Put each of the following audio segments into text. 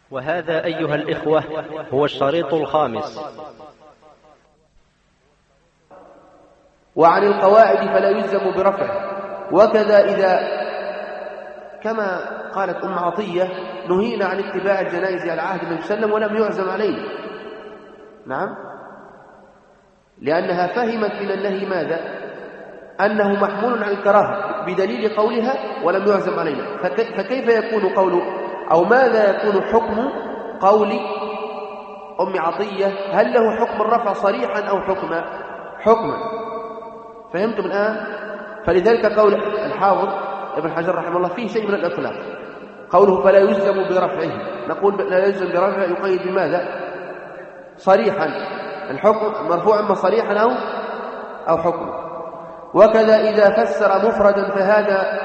وهذا أيها الإخوة هو الشريط الخامس. وعن القواعد فلا يلزم برفعه. وكذا إذا كما قالت أم عطية نهينا عن اتباع الجنائز على عهد النبي صلى الله عليه وسلم ولم يعزم علينا. نعم، لأنها فهمت من النهي ماذا؟ أنه محمول عن الكراهة بدليل قولها ولم يعزم علينا. فكيف يكون قول أو ماذا يكون حكم قول أم عطية؟ هل له حكم الرفع صريحا أو حكما؟ فهمتم الآن؟ فلذلك قول الحافظ ابن حجر رحمه الله فيه شيء من الإطلاق. قوله فلا يلزم برفعه، نقول لا يلزم برفعه يقيد بماذا؟ صريحا، الحكم مرفوع اما صريحا أو حكما. وكذا إذا فسر مفردا فهذا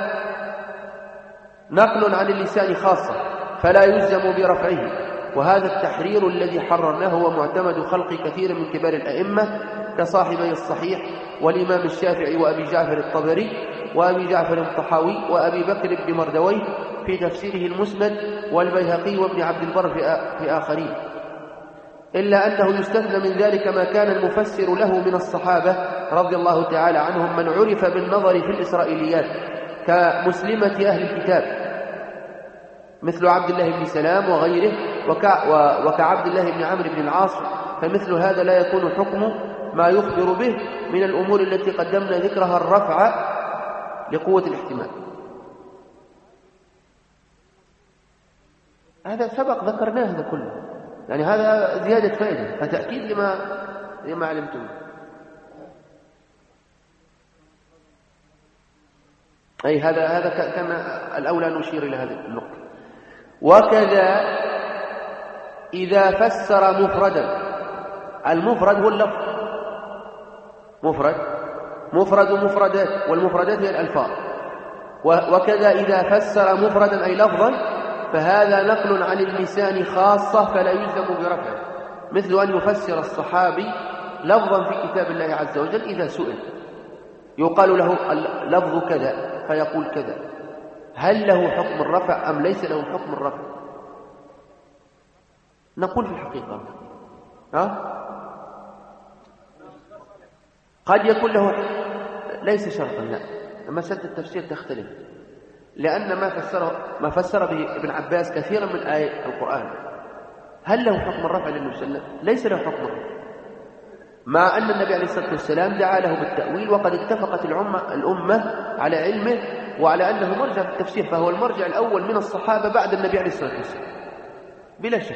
نقل عن اللسان خاصة فلا يلزم برفعه. وهذا التحرير الذي حررناه هو معتمد خلق كثير من كبار الأئمة كصاحبي الصحيح والإمام الشافعي وأبي جعفر الطبري وأبي جعفر الطحاوي وأبي بكر بن مردويه في تفسيره المسند والبيهقي وابن عبد البر في آخرين، إلا أنه يستثنى من ذلك ما كان المفسر له من الصحابة رضي الله تعالى عنهم من عرف بالنظر في الإسرائيليات كمسلمة أهل الكتاب مثل عبد الله بن سلام وغيره وكعبد الله بن عمرو بن العاص. فمثل هذا لا يكون حكم ما يخبر به من الأمور التي قدمنا ذكرها الرفع لقوة الاحتمال. هذا سبق ذكرناه هذا كله، يعني هذا زيادة فائدة فتأكيد لما علمتم. أي هذا كان الأولى نشير إلى هذه النقطة. وكذا إذا فسر مفردا، المفرد هو اللفظ، مفرد ومفردات، والمفردات هي الألفاظ. وكذا إذا فسر مفردا أي لفظا فهذا نقل عن اللسان خاصة فلا يلزم برفعه، مثل أن يفسر الصحابي لفظا في كتاب الله عز وجل إذا سئل يقال له اللفظ كذا فيقول كذا، هل له حكم الرفع أم ليس له حكم الرفع؟ نقول في الحقيقة قد يكون له ليس شرطا، لا، مسألة التفسير تختلف، لأن ما فسر به ابن عباس كثيرا من آيات القرآن هل له حكم الرفع للنبي صلى الله عليه وسلم؟ ليس له حكم الرفع، مع أن النبي عليه الصلاة والسلام دعا له بالتأويل وقد اتفقت الأمة على علمه وعلى أنه مرجع في التفسير، فهو المرجع الأول من الصحابة بعد النبي عليه الصلاة والسلام بلا شك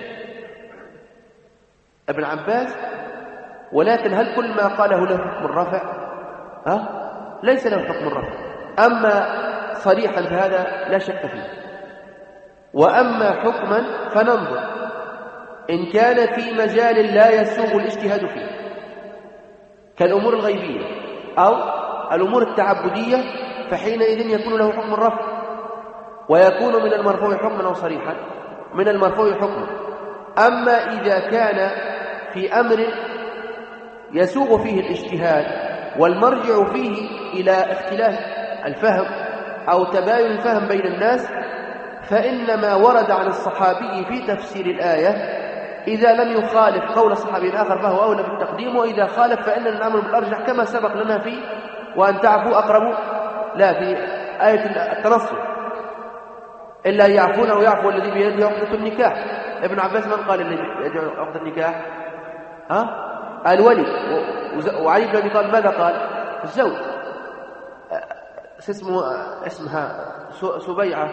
ابن عباس. ولكن هل كل ما قاله له حكم الرفع؟ ليس له حكم الرفع. أما صريحا فهذا لا شك فيه. وأما حكما فننظر إن كان في مجال لا يسوغ الاجتهاد فيه كالأمور الغيبية أو الأمور التعبدية فحينئذ يكون له حكم الرفع، ويكون من المرفوع حكما أو صريحا من المرفوع حكما. أما إذا كان في أمر يسوغ فيه الاجتهاد والمرجع فيه إلى اختلاف الفهم أو تباين الفهم بين الناس فإنما ورد عن الصحابي في تفسير الآية إذا لم يخالف قول صحابي آخر فهو أولى بالتقديم، وإذا خالف فإن الأمر بالأرجح كما سبق لنا في وأن تعفوا أقرب في آية التنصر إلا يعفون ويعفو الذي بيده عقدة النكاح. ابن عباس من قال الذي بيده عقدة النكاح؟ الولي. وعلي بن أبي طالب ماذا قال؟ الزوج. اسمها سبيعة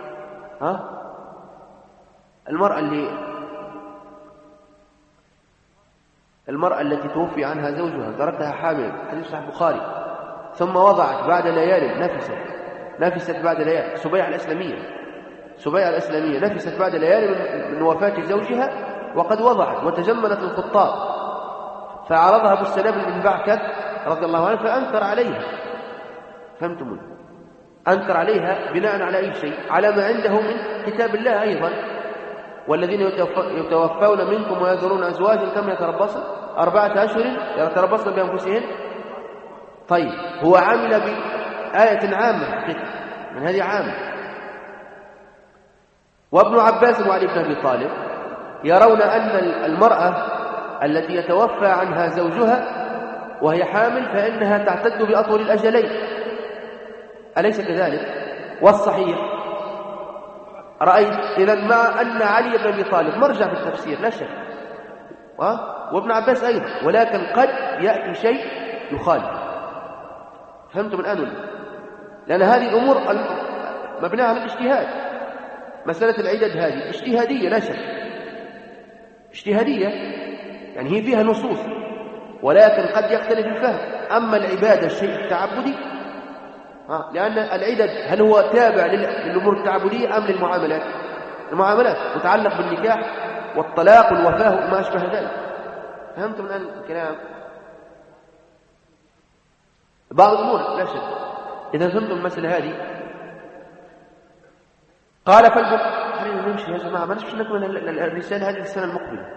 المرأة التي توفي عنها زوجها تركها حامل، حديث صحيح البخاري، ثم وضعت بعد ليال نفست بعد ليال. سبيعة الإسلامية نفست بعد ليال من وفاة زوجها وقد وضعت وتجملت الخطاب، فعرضها أبو السلام بن بعكة رضي الله عنه فأنكر عليها. فهمتم؟ أنكر عليها بناء على أي شيء؟ على ما عنده من كتاب الله أيضا. والذين يتوفون منكم ويذرون أزواجا كم يتربصن 4 أشهر يتربصن بأنفسهن. طيب هو عامل بآية عامة من هذه عامة، وابن عباس وعلي بن أبي طالب يرون أن المرأة التي يتوفى عنها زوجها وهي حامل فإنها تعتد بأطول الأجلين، أليس كذلك؟ والصحيح رأيت إذن مع أن علي بن أبي طالب مرجع في التفسير لا شك، وابن عباس أيضا، ولكن قد يأتي شيء يخالف. فهمتم الآن ولا؟ لأن هذه الأمور مبناها على الاجتهاد. مسألة العدد هذه اجتهادية لا شك، اجتهادية يعني هي فيها نصوص، ولكن قد يختلف الفهم. أما العبادة الشيء التعبدي، لأن العدد هل هو تابع للأمور التعبدية أم للمعاملات؟ المعاملات متعلق بالنكاح والطلاق والوفاة وما أشبه ذلك. فهمتم الآن الكلام؟ بعض الأمور لا شك. إذا فهمتم المسألة هذه قال خلينا نمشي يا جماعة، ما نمشي نكمل الرسالة هذه السنة المقبلة.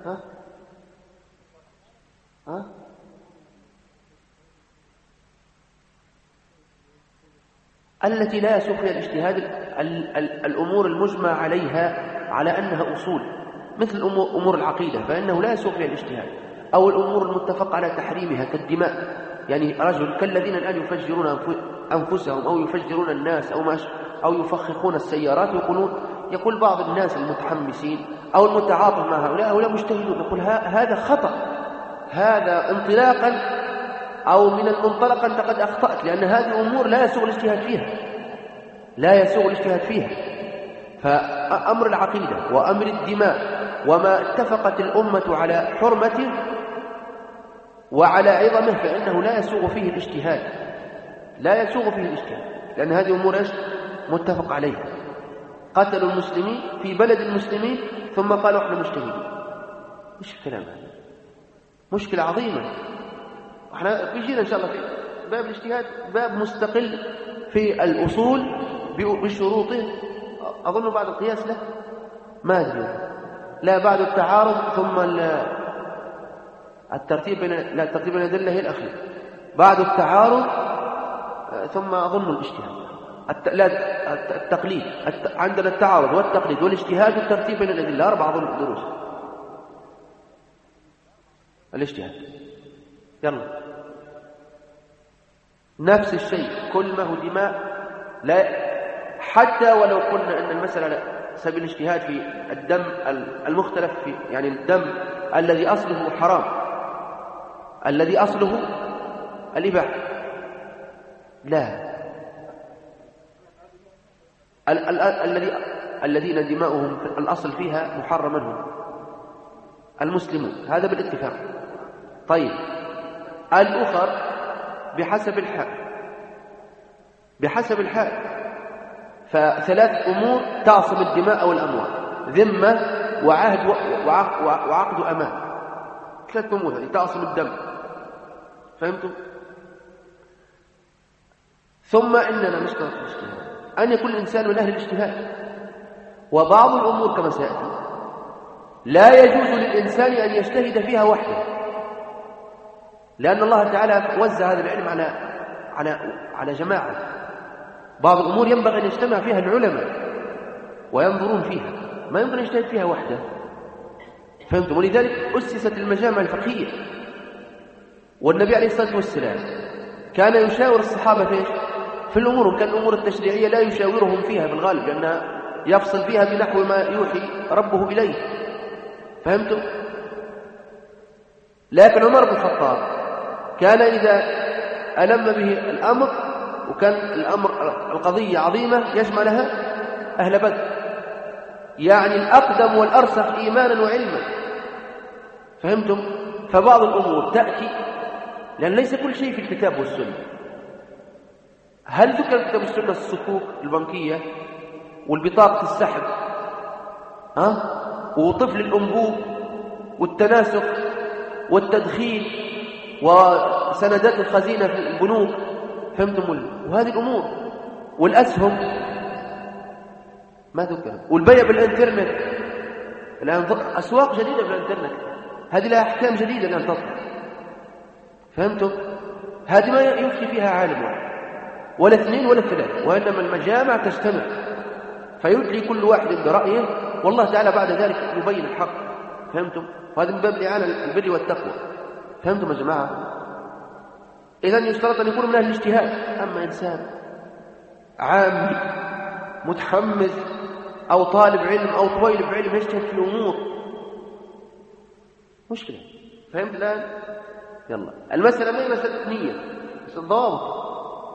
التي لا يسوق فيها الاجتهاد الأمور المجمع عليها على أنها أصول، مثل أمور العقيدة فإنه لا يسوق فيها الاجتهاد، أو الأمور المتفق على تحريمها كالدماء، يعني رجل كالذين الآن يفجرون أنفسهم أو يفجرون الناس أو يفخخون السيارات، يقول بعض الناس المتحمسين أو المتعاطف مع هؤلاء مجتهدون، يقول هذا خطأ، هذا انطلاقا أو من المنطلق أنت قد أخطأت، لأن هذه أمور لا يسوغ الاجتهاد فيها، لا يسوغ الاجتهاد فيها. فأمر العقيدة وأمر الدماء وما اتفقت الأمة على حرمته وعلى عظمه فإنه لا يسوغ فيه الاجتهاد، لا يسوغ فيه الاجتهاد، لأن هذه أمور متفق عليها. قتلوا المسلمين في بلد المسلمين ثم قالوا احنا مجتهدين. ايش الكلام هذا؟ مشكلة عظيمة. احنا بيجينا ان شاء الله في باب الاجتهاد باب مستقل في الأصول بشروطه، أظن بعد القياس له ما أدري، لا بعد التعارض ثم الترتيب بين الأدلة هي الأخير، بعد التعارض ثم أظن الاجتهاد التقليد، عندنا التعارض والتقليد والاجتهاد والترتيب بين الأدلة، 4 دروس الاجتهاد. يلا نفس الشيء، كل ما هو دماء لا، حتى ولو قلنا أن المسألة على سبيل الاجتهاد في الدم المختلف فيه، يعني الدم الذي أصله حرام، الذي أصله الإباحة، لا، الذين دماؤهم الأصل فيها محرما هم المسلمون، هذا بالاتفاق. طيب الأخر بحسب الحال، ف3 أمور تعصم الدماء والأموال: ذمة وعهد وعقد أمان. 3 أمور هذه تعصم الدم. فهمتم؟ ثم إننا نشترط الاجتهاد، أن يكون الإنسان من أهل الاجتهاد. وبعض الأمور كما سيأتي لا يجوز للإنسان أن يجتهد فيها وحده، لأن الله تعالى وزع هذا العلم على جماعة. بعض الأمور ينبغي أن يجتمع فيها العلماء وينظرون فيها، ما يمكن يجتهد فيها وحده. فهمتم؟ ولذلك أسست المجامع الفقهية، والنبي عليه الصلاة والسلام كان يشاور الصحابة في الأمور، كان الأمور التشريعية لا يشاورهم فيها بالغالب، لأنها يفصل فيها بنحو ما يوحي ربه إليه. فهمتم؟ لكن عمر بن الخطاب كان إذا ألم به الأمر وكان القضية عظيمة يجمع لها أهل بدر، يعني الأقدم والأرسخ إيمانا وعلما. فهمتم؟ فبعض الأمور تأتي، لأن ليس كل شيء في الكتاب والسنة. هل ذكر الكتاب والسنة الصكوك البنكية والبطاقة السحب وطفل الأنبوب والتناسخ والتدخين وسندات الخزينة في البنوك؟ فهمتم؟ وهذه الأمور والأسهم ما ذكر، والبيع بالإنترنت. الآن أسواق جديدة بالإنترنت، هذه لها أحكام جديدة الآن تطلع. فهمتم؟ هذه ما يفتي فيها عالم واحد ولا 2 ولا 3، وإنما المجامع تجتمع فيدلي كل واحد برأيه، والله تعالى بعد ذلك يبين الحق. فهمتم؟ وهذا من باب الإعانة البر والتقوى. فهمتم يا جماعة؟ إذن يشترط أن يكون من أهل الاجتهاد. أما إنسان عامي متحمس أو طالب علم أو طويل بعلم يجتهد في الأمور، مشكلة. فهمت الآن؟ يلا، المسألة ما هي مسألة نية، بس الضوابط.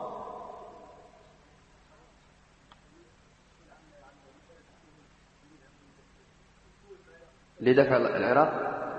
لدفع العراق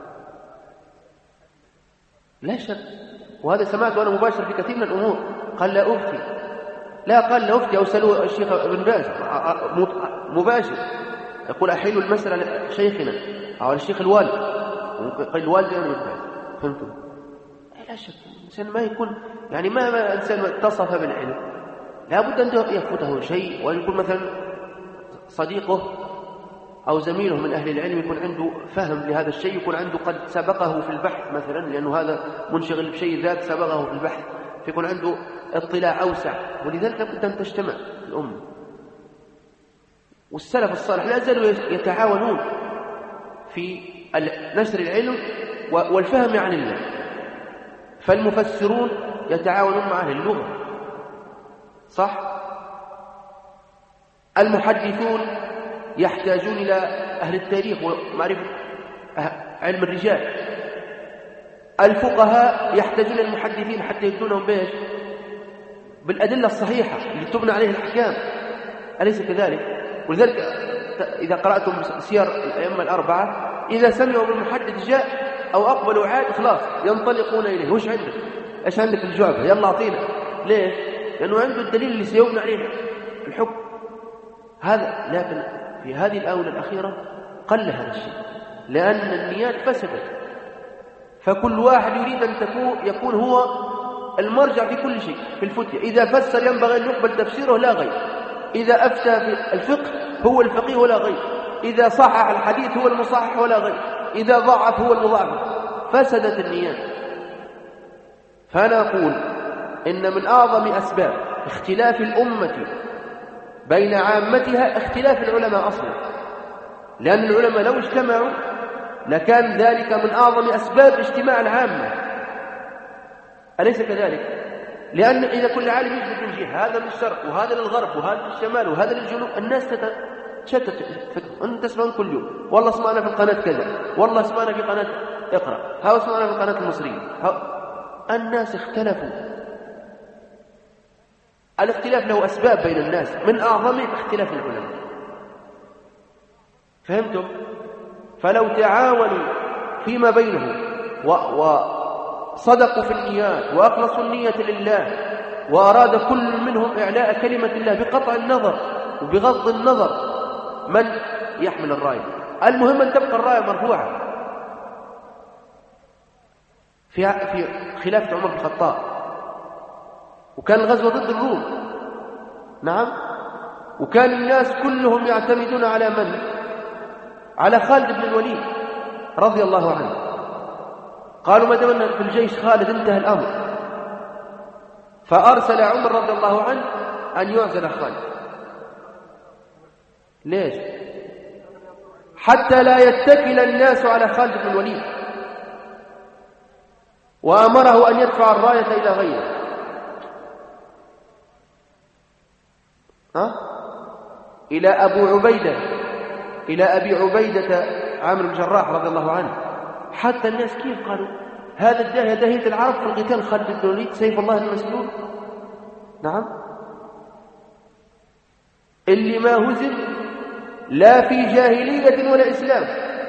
لا شك، وهذا سمعت وأنا مباشر في كثير من الأمور. قال لا أفتي، لا قال لا أفتي، أو سألوا الشيخ ابن باز مباشر، يقول أحيلوا المسألة لشيخنا أو للشيخ الوالد، قال الوالد ابن باز. فهمتم؟ لا شك الإنسان ما يكون يعني ما إنسان اتصف بالعلم لابد أن يفوته شيء، وأن يكون مثلا صديقه أو زميله من أهل العلم يكون عنده فهم لهذا الشيء، يكون عنده قد سبقه في البحث مثلا، لأنه هذا منشغل بشيء ذاك سبقه في البحث، فيكون عنده اطلاع أوسع. ولذلك لابد أن تجتمع الأمة. والسلف الصالح لا زالوا يتعاونون في نشر العلم والفهم عن الله. فالمفسرون يتعاونون مع أهل اللغة، صح؟ المحدثون يحتاجون إلى أهل التاريخ ومعرفة علم الرجال. الفقهاء يحتاجون المحدثين حتى يبدونهم بإيش؟ بالأدلة الصحيحة اللي تبنى عليه الأحكام، أليس كذلك؟ ولذلك إذا قرأتم سير الأئمة الأربعة إذا سمعوا بالمحدث جاء أو أقبلوا عاد خلاص ينطلقون إليه. وش عندك؟ إيش عندك الجواب؟ يلا أعطينا. ليش؟ لأنه عنده الدليل اللي سيبنى عليه الحكم هذا. لكن في هذه الآونة الأخيرة قل هذا الشيء، لأن النيات فسدت، فكل واحد يريد أن يكون هو المرجع في كل شيء في الفتية. إذا فسر ينبغي أن يقبل تفسيره لا غير، إذا أفتى في الفقه هو الفقيه ولا غير، إذا صحح الحديث هو المصحح ولا غير، إذا ضعف هو المضاعف. فسدت النيات. فأنا أقول إن من أعظم أسباب اختلاف الأمة بين عامتها اختلاف العلماء أصلا، لأن العلماء لو اجتمعوا لكان ذلك من أعظم أسباب اجتماع العامة، أليس كذلك؟ لأن إذا كل عالم يجلس من جهة، هذا للشرق وهذا للغرب وهذا للشمال وهذا للجنوب، الناس تتشتت. أنت تسمعون كل يوم والله اسمعنا في القناة كذا، والله اسمعنا في قناة اقرأ، ها اسمعنا في قناة المصريين. الناس اختلفوا. الاختلاف له أسباب بين الناس، من أعظمها اختلاف العلماء. فهمتم؟ فلو تعاونوا فيما بينهم وصدقوا في النيات وأخلصوا النية لله، وأراد كل منهم إعلاء كلمة الله بقطع النظر وبغض النظر من يحمل الراية، المهم أن تبقى الراية مرفوعة. في خلافة عمر بن الخطاب، وكان الغزوة ضد الروم، نعم، وكان الناس كلهم يعتمدون على من؟ على خالد بن الوليد رضي الله عنه. قالوا ما دام في الجيش خالد انتهى الأمر، فأرسل عمر رضي الله عنه أن يعزل خالد. ليش؟ حتى لا يتكل الناس على خالد بن الوليد، وأمره أن يدفع الراية إلى غيره. إلى أبي عبيدة عامر بن الجراح رضي الله عنه. حتى الناس كيف قالوا هذا الداهية داهية العرب في القتال، خالد بن الوليد سيف الله المسلول. نعم، اللي ما هزم لا في جاهلية ولا إسلام،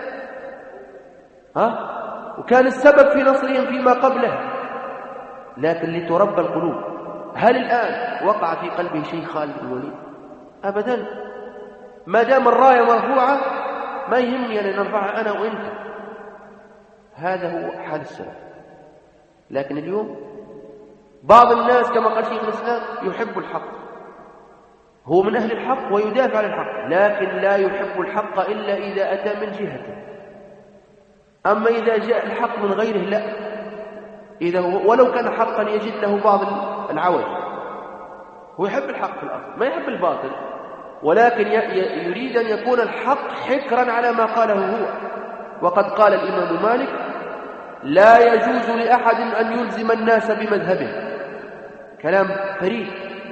وكان السبب في نصرهم فيما قبله، لكن لتربى القلوب. هل الآن وقع في قلبه شيء خالد بن الوليد؟ أبدا. ما دام الراية مرفوعة ما يهمني أن نرفعها أنا وإنت. هذا هو حال السلف. لكن اليوم بعض الناس كما قال شيخ الإسلام يحب الحق، هو من أهل الحق ويدافع عن الحق، لكن لا يحب الحق إلا إذا أتى من جهته. أما إذا جاء الحق من غيره لا، إذا ولو كان حقا يجد له بعض العوج. هو يحب الحق في الأصل، ما يحب الباطل. ولكن يريد أن يكون الحق حكرا على ما قاله هو. وقد قال الإمام مالك: لا يجوز لأحد أن يلزم الناس بمذهبه. كلام فريد،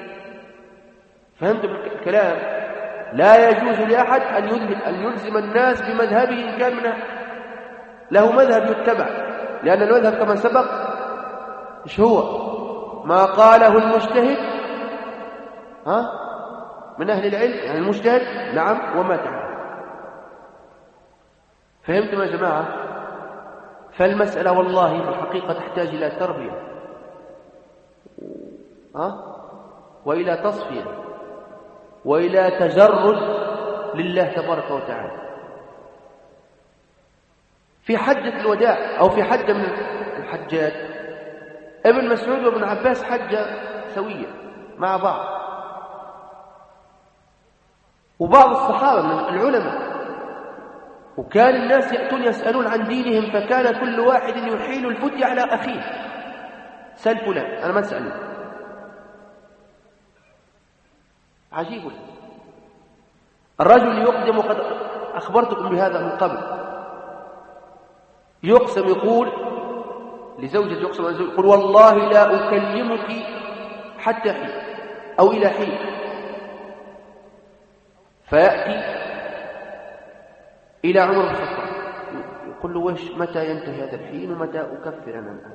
فهمتم الكلام؟ لا يجوز لأحد أن يلزم الناس بمذهبه إن كان له مذهب يتبع، لأن المذهب كما سبق إيش هو؟ ما قاله المجتهد من أهل العلم، يعني المجتهد نعم وما تعالى. فهمتم يا جماعة؟ فالمسألة والله في الحقيقة تحتاج إلى تربية وإلى تصفية وإلى تجرد لله تبارك وتعالى. في حجة الوداع أو في حجة من الحجات ابن مسعود وابن عباس حجة سوية مع بعض، وبعض الصحابة من العلماء، وكان الناس يأتون يسألون عن دينهم، فكان كل واحد يحيل الفتية على أخيه: سأل فلان، أنا ما أسأله. عجيب. الرجل يقدم، وقد أخبرتكم بهذا من قبل، يقسم يقول لزوجته، يقسم يقول: والله لا أكلمك حتى حين أو إلى حين. فيأتي إلى عمر بن الخطاب يقول له: متى ينتهي هذا الحين ومتى أكفر أنا الآن؟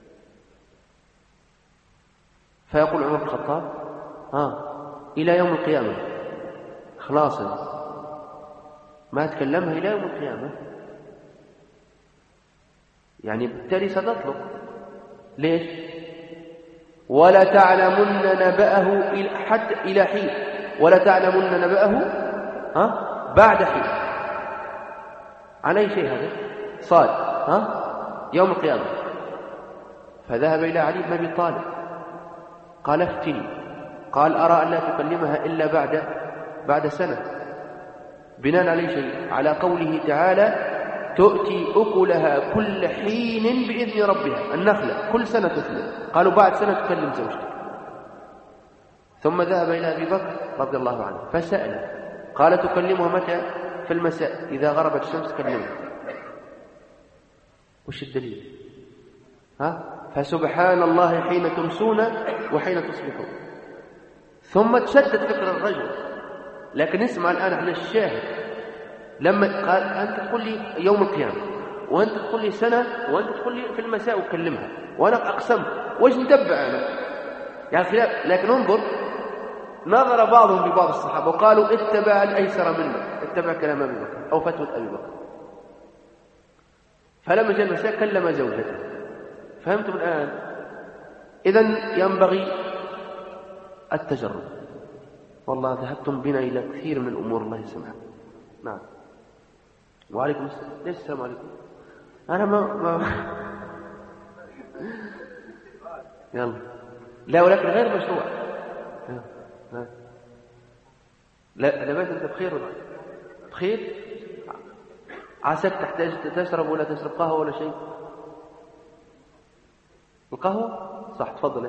فيقول عمر بن الخطاب: إلى يوم القيامة، خلاص ما تكلمها إلى يوم القيامة، يعني بالتالي ستطلق. ليش؟ ولا تعلمن نبأه حتى إلى حين، ولا تعلمن نبأه بعد حين. عن أي شيء هذا؟ صاد يوم القيامة. فذهب إلى علي بن أبي طالب قال: افتني. قال: أرى أن لا تكلمها إلا بعد سنة. بناء على شيء؟ على قوله تعالى: تؤتي أكلها كل حين بإذن ربها. النخلة كل سنة تثمر. قالوا: بعد سنة تكلم زوجتك. ثم ذهب إلى أبي بكر رضي الله عنه فسأله، قال: تكلمها متى؟ في المساء، إذا غربت الشمس كلمها. وش الدليل؟ فسبحان الله حين تمسون وحين تصبحون. ثم تشدد فكر الرجل. لكن اسمع الآن على الشاهد، لما قال: أنت تقول لي يوم القيامة، وأنت تقول لي سنة، وأنت تقول لي في المساء وكلمها، وأنا أقسمت، وش نتبع أنا؟ يعني خلاف. لكن انظر، نظر بعضهم ببعض الصحابة وقالوا: اتبع الأيسر منه، اتبع كلام أبي بكر أو فتوى أبي بكر. فلما جاء المساء كلم زوجته. فهمتم الآن؟ إذن ينبغي التجرد. والله ذهبتم بنا إلى كثير من الأمور، الله يسمعك. نعم. وعليكم السلام. ليش السلام عليكم؟ أنا ما يلا. لا، ولكن غير مشروع. لا بس أنت بخير ولا بخير؟ عساك تحتاج تشرب ولا تشرب قهوة ولا شيء؟ القهوة صح، تفضل.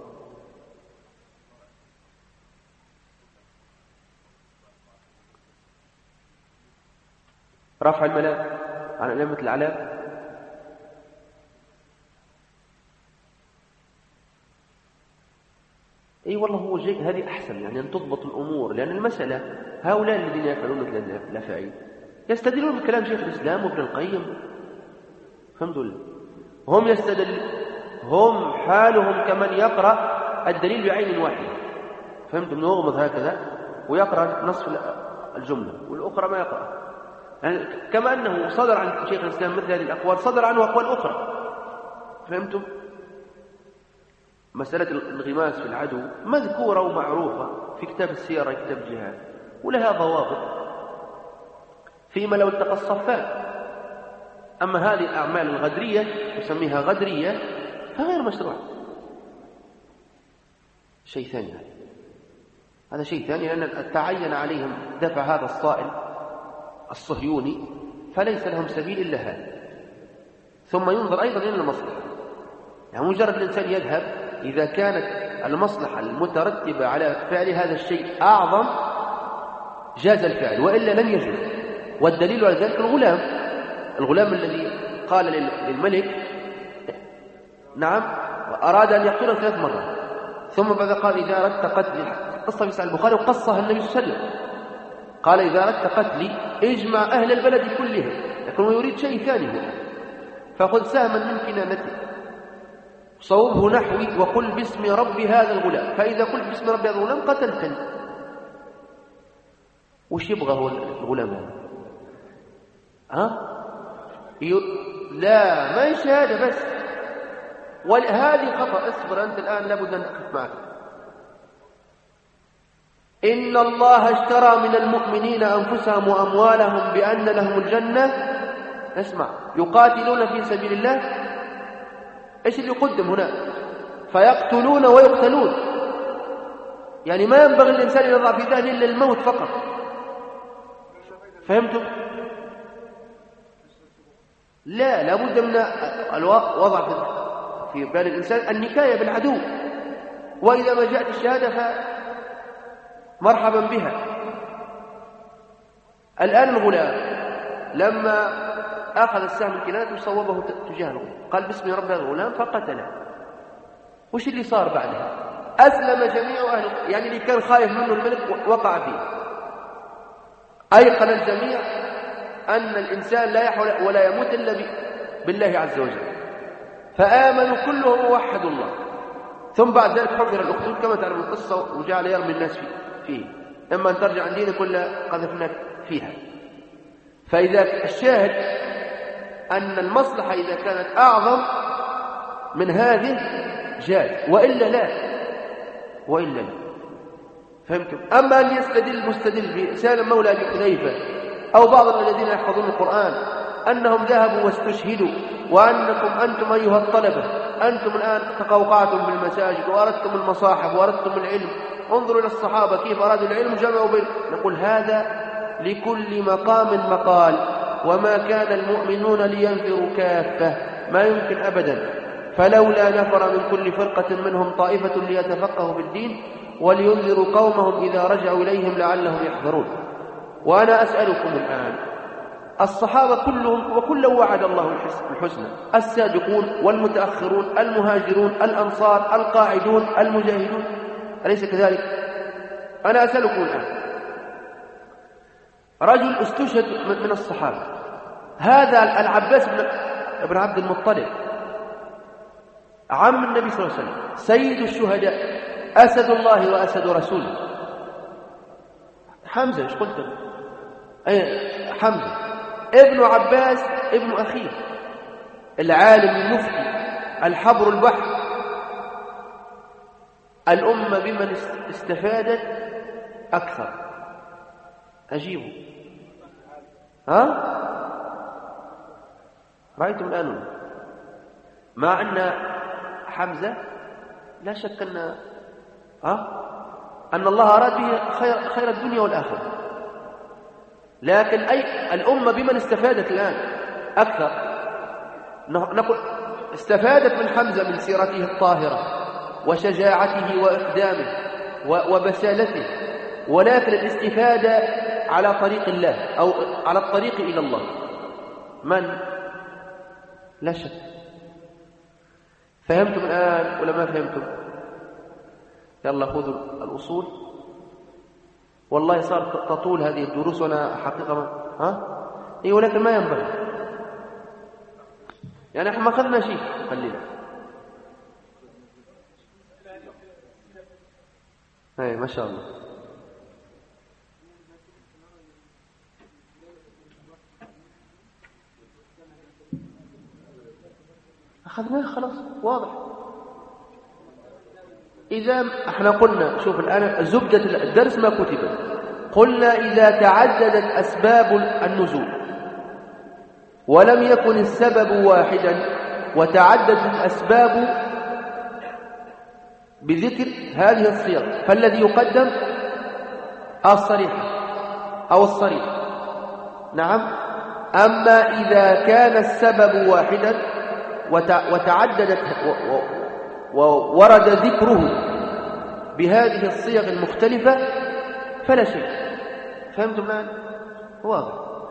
رفع الملام عن علامة العلام. اي والله هو شيء، هذه احسن، يعني ان تضبط الامور. لان المساله هؤلاء الذين يفعلون مثل الافاعيل يستدلون بكلام شيخ الاسلام وابن القيم. فهمتوا؟ هم هم حالهم كمن يقرا الدليل بعين واحده. فهمتم؟ انه يغمض هكذا ويقرا نصف الجمله والاخرى ما يقرا. يعني كما انه صدر عن شيخ الاسلام مثل هذه الاقوال، صدر عنه اقوال اخرى. فهمتم؟ مسألة الانغماس في العدو مذكورة ومعروفة في كتاب السيرة، كتاب الجهاد، ولها ضوابط فيما لو التقى الصفان. أما هذه الأعمال الغدرية نسميها غدرية فغير مشروع. شيء ثاني، هذا شيء ثاني، لأن تعين عليهم دفع هذا الصائل الصهيوني، فليس لهم سبيل إلا هذا. ثم ينظر أيضا إلى المصلحة. يعني مجرد الإنسان يذهب إذا كانت المصلحة المترتبة على فعل هذا الشيء أعظم جاز الفعل، وإلا لم يجوز. والدليل على ذلك الغلام الذي قال للملك نعم أراد أن يقتله 3 مرات، ثم بعد قال إذا أردت قتلي، قصة في صحيح البخاري وقصها النبي صلى الله عليه وسلم، قال إذا أردت قتلي اجمع أهل البلد كلهم، لكن هو يريد شيء ثاني هنا، فخذ سهما من كنانتي صوبه نحوي وقل باسم رب هذا الغلام، فإذا قلت باسم رب هذا الغلام قتلتني. وش يبغى هو الغلام هذا؟ لا، ما هي شهادة بس، وهذه خطأ. اصبر أنت الآن، لابد أن أقف معك. إن الله اشترى من المؤمنين أنفسهم وأموالهم بأن لهم الجنة، اسمع، يقاتلون في سبيل الله. إيش اللي يقدم هنا؟ فيقتلون ويقتلون، يعني ما ينبغي الإنسان يضع في ذهنه إلا الموت فقط. فهمتم؟ لا، لابد من الوضع في بال الإنسان النكاية بالعدو، وإذا ما جاءت الشهادة فمرحبا بها. الآن الغلام لما أخذ السهم الكنانة وصوبه تجاه الغلام، قال باسم رب هذا الغلام فقتله. وش اللي صار بعدها؟ أسلم جميع أهل، يعني اللي كان خايف منه الملك وقع فيه. أيقن الجميع أن الإنسان لا يحول ولا يموت إلا بالله عز وجل، فآمنوا كلهم ووحدوا الله. ثم بعد ذلك حضر الأخدود كما تعلم القصة، وجعل يرمي الناس فيه، إما أن ترجع عن دينك ولا قذفناك فيها. فإذا الشاهد أن المصلحة إذا كانت أعظم من هذه جاز، وإلا لا. فهمتم؟ أما أن يستدل مستدل بسالم مولى أبي حذيفة أو بعض الذين يحفظون القرآن أنهم ذهبوا واستشهدوا، وأنكم أنتم أيها الطلبة أنتم الآن تقوقعتم بالمساجد وأردتم المصاحف وأردتم العلم، انظروا إلى الصحابة كيف أرادوا العلم وجمعوا بين. نقول هذا لكل مقام مقال، وما كان المؤمنون لينفروا كافة، ما يمكن أبدا. فلولا نفر من كل فرقة منهم طائفة ليتفقهوا في الدين ولينذروا قومهم إذا رجعوا إليهم لعلهم يحذرون. وأنا أسألكم الآن، الصحابة كلهم وكل وعد الله الحسنى، السابقون والمتأخرون، المهاجرون، الأنصار، القاعدون، المجاهدون، أليس كذلك؟ أنا أسألكم الآن، رجل استشهد من الصحابة، هذا العباس بن عبد المطلب عم النبي صلى الله عليه وسلم، سيد الشهداء، أسد الله وأسد رسوله. حمزة، ايش قلت؟ حمزة ابن عباس ابن أخيه، العالم المفتي الحبر البحر. الأمة بمن استفادت أكثر؟ أجيبوا. رأيتم الآن، مع أن حمزة لا شك أن الله أراد به خير الدنيا والآخرة، لكن الأمة بمن استفادت الآن أكثر؟ نقول استفادت من حمزة من سيرته الطاهرة وشجاعته وإقدامه وبسالته، ولكن الاستفادة على طريق الله أو على الطريق إلى الله من؟ لا شك. فهمتم الآن ولا ما فهمتم؟ يلا خذوا الأصول. والله صار تطول هذه الدروس وأنا حقيقة ولكن ما ينبغي، يعني احنا ما أخذنا شيء خلينا. ما شاء الله. أخذناه خلاص، واضح. إذا احنا قلنا، شوف الآن زبدة الدرس ما كتبت، قلنا إذا تعددت أسباب النزول ولم يكن السبب واحدا وتعددت الأسباب بذكر هذه الصيغ، فالذي يقدم الصريح أو الصريح. نعم. أما إذا كان السبب واحدا وتعددت وورد ذكره بهذه الصيغ المختلفة فلا شيء. فهمتم الآن؟ واضح.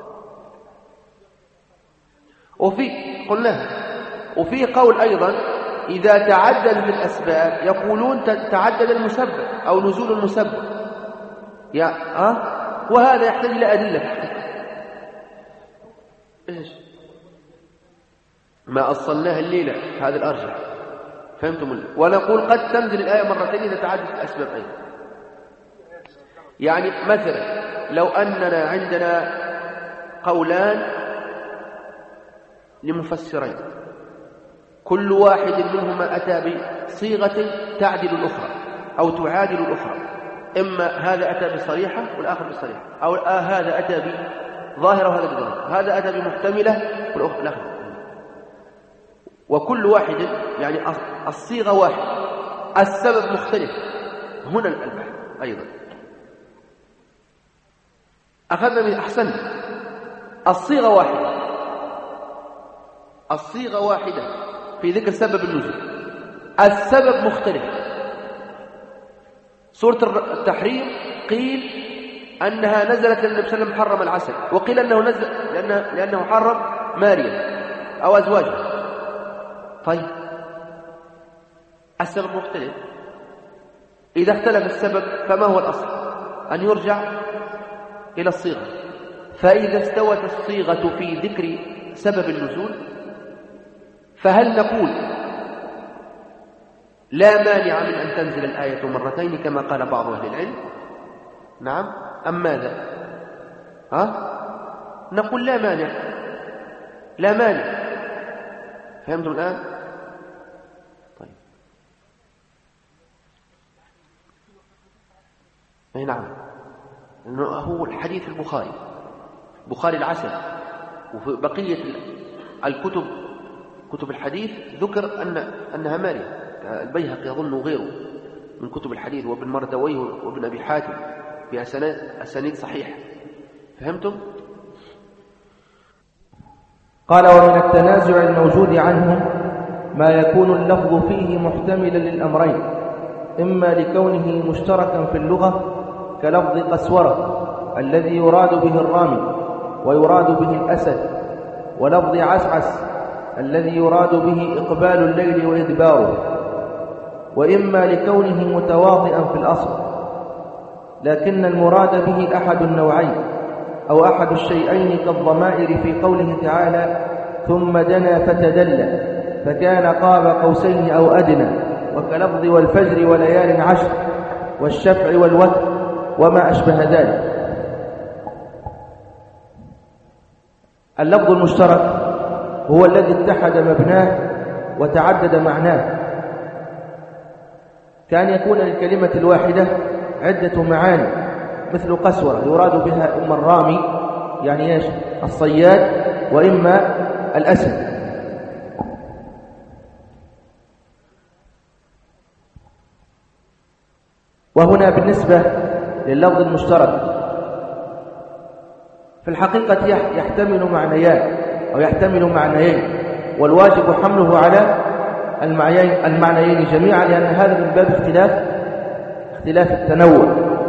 وفي قول أيضا إذا تعدد الأسباب يقولون تعدد المسبب أو نزول المسبب وهذا يحتاج إلى أدلة. إيش ما أصلناه الليلة هذا الأرجح. فهمتم؟ ونقول قد تنزل الآية مرتين إذا تعدد الأسباب أيضا. يعني مثلا لو أننا عندنا قولان لمفسرين كل واحد منهما أتى بصيغة تعدل الأخرى أو تعادل الأخرى، إما هذا أتى بصريحة والآخر بصريحة، أو هذا أتى بظاهرة وهذا بظاهرة، هذا أتى بمحتملة والآخر، وكل واحد يعني الصيغة واحدة السبب مختلف. هنا البحث أيضا أخذنا من أحسن الصيغة واحدة في ذكر سبب النزول، السبب مختلف. سورة التحريم قيل أنها نزلت لأن النبي صلى الله عليه وسلم حرم العسل، وقيل أنه نزل لأنه حرم ماريا أو أزواجها. طيب السبب مختلف. إذا اختلف السبب فما هو الأصل؟ أن يرجع إلى الصيغة. فإذا استوت الصيغة في ذكر سبب النزول فهل نقول لا مانع من أن تنزل الآية مرتين كما قال بعض أهل العلم؟ نعم. أم ماذا؟ نقول لا مانع. فهمتم الآن؟ طيب. أي نعم. إنه هو الحديث بخاري العسل، وفي بقية كتب الحديث ذكر أنها مارية. البيهقي يظن وغيره من كتب الحديث، وابن مردويه وابن أبي حاتم بأسانيد صحيحة. فهمتم؟ قال: ومن التنازع الموجود عنهم ما يكون اللفظ فيه محتملا للأمرين، إما لكونه مشتركا في اللغة كلفظ قسورة الذي يراد به الرامي ويراد به الأسد، ولفظ عسعس الذي يراد به إقبال الليل وإدباره، وإما لكونه متواطئا في الأصل لكن المراد به أحد النوعين أو أحد الشيئين كالضمائر في قوله تعالى: ثم دنا فتدلى فكان قاب قوسين أو أدنى، وكلفظ والفجر وليال عشر والشفع والوتر وما أشبه ذلك. اللفظ المشترك هو الذي اتحد مبناه وتعدد معناه، كان يكون للكلمة الواحدة عدة معاني، مثل قسورة يراد بها إما الرامي يعني إيش؟ الصياد، وإما الأسد. وهنا بالنسبة لللفظ المشترك في الحقيقة يحتمل معنيان أو يحتمل معنيين، والواجب حمله على المعنيين جميعا، لأن هذا من باب اختلاف التنوع،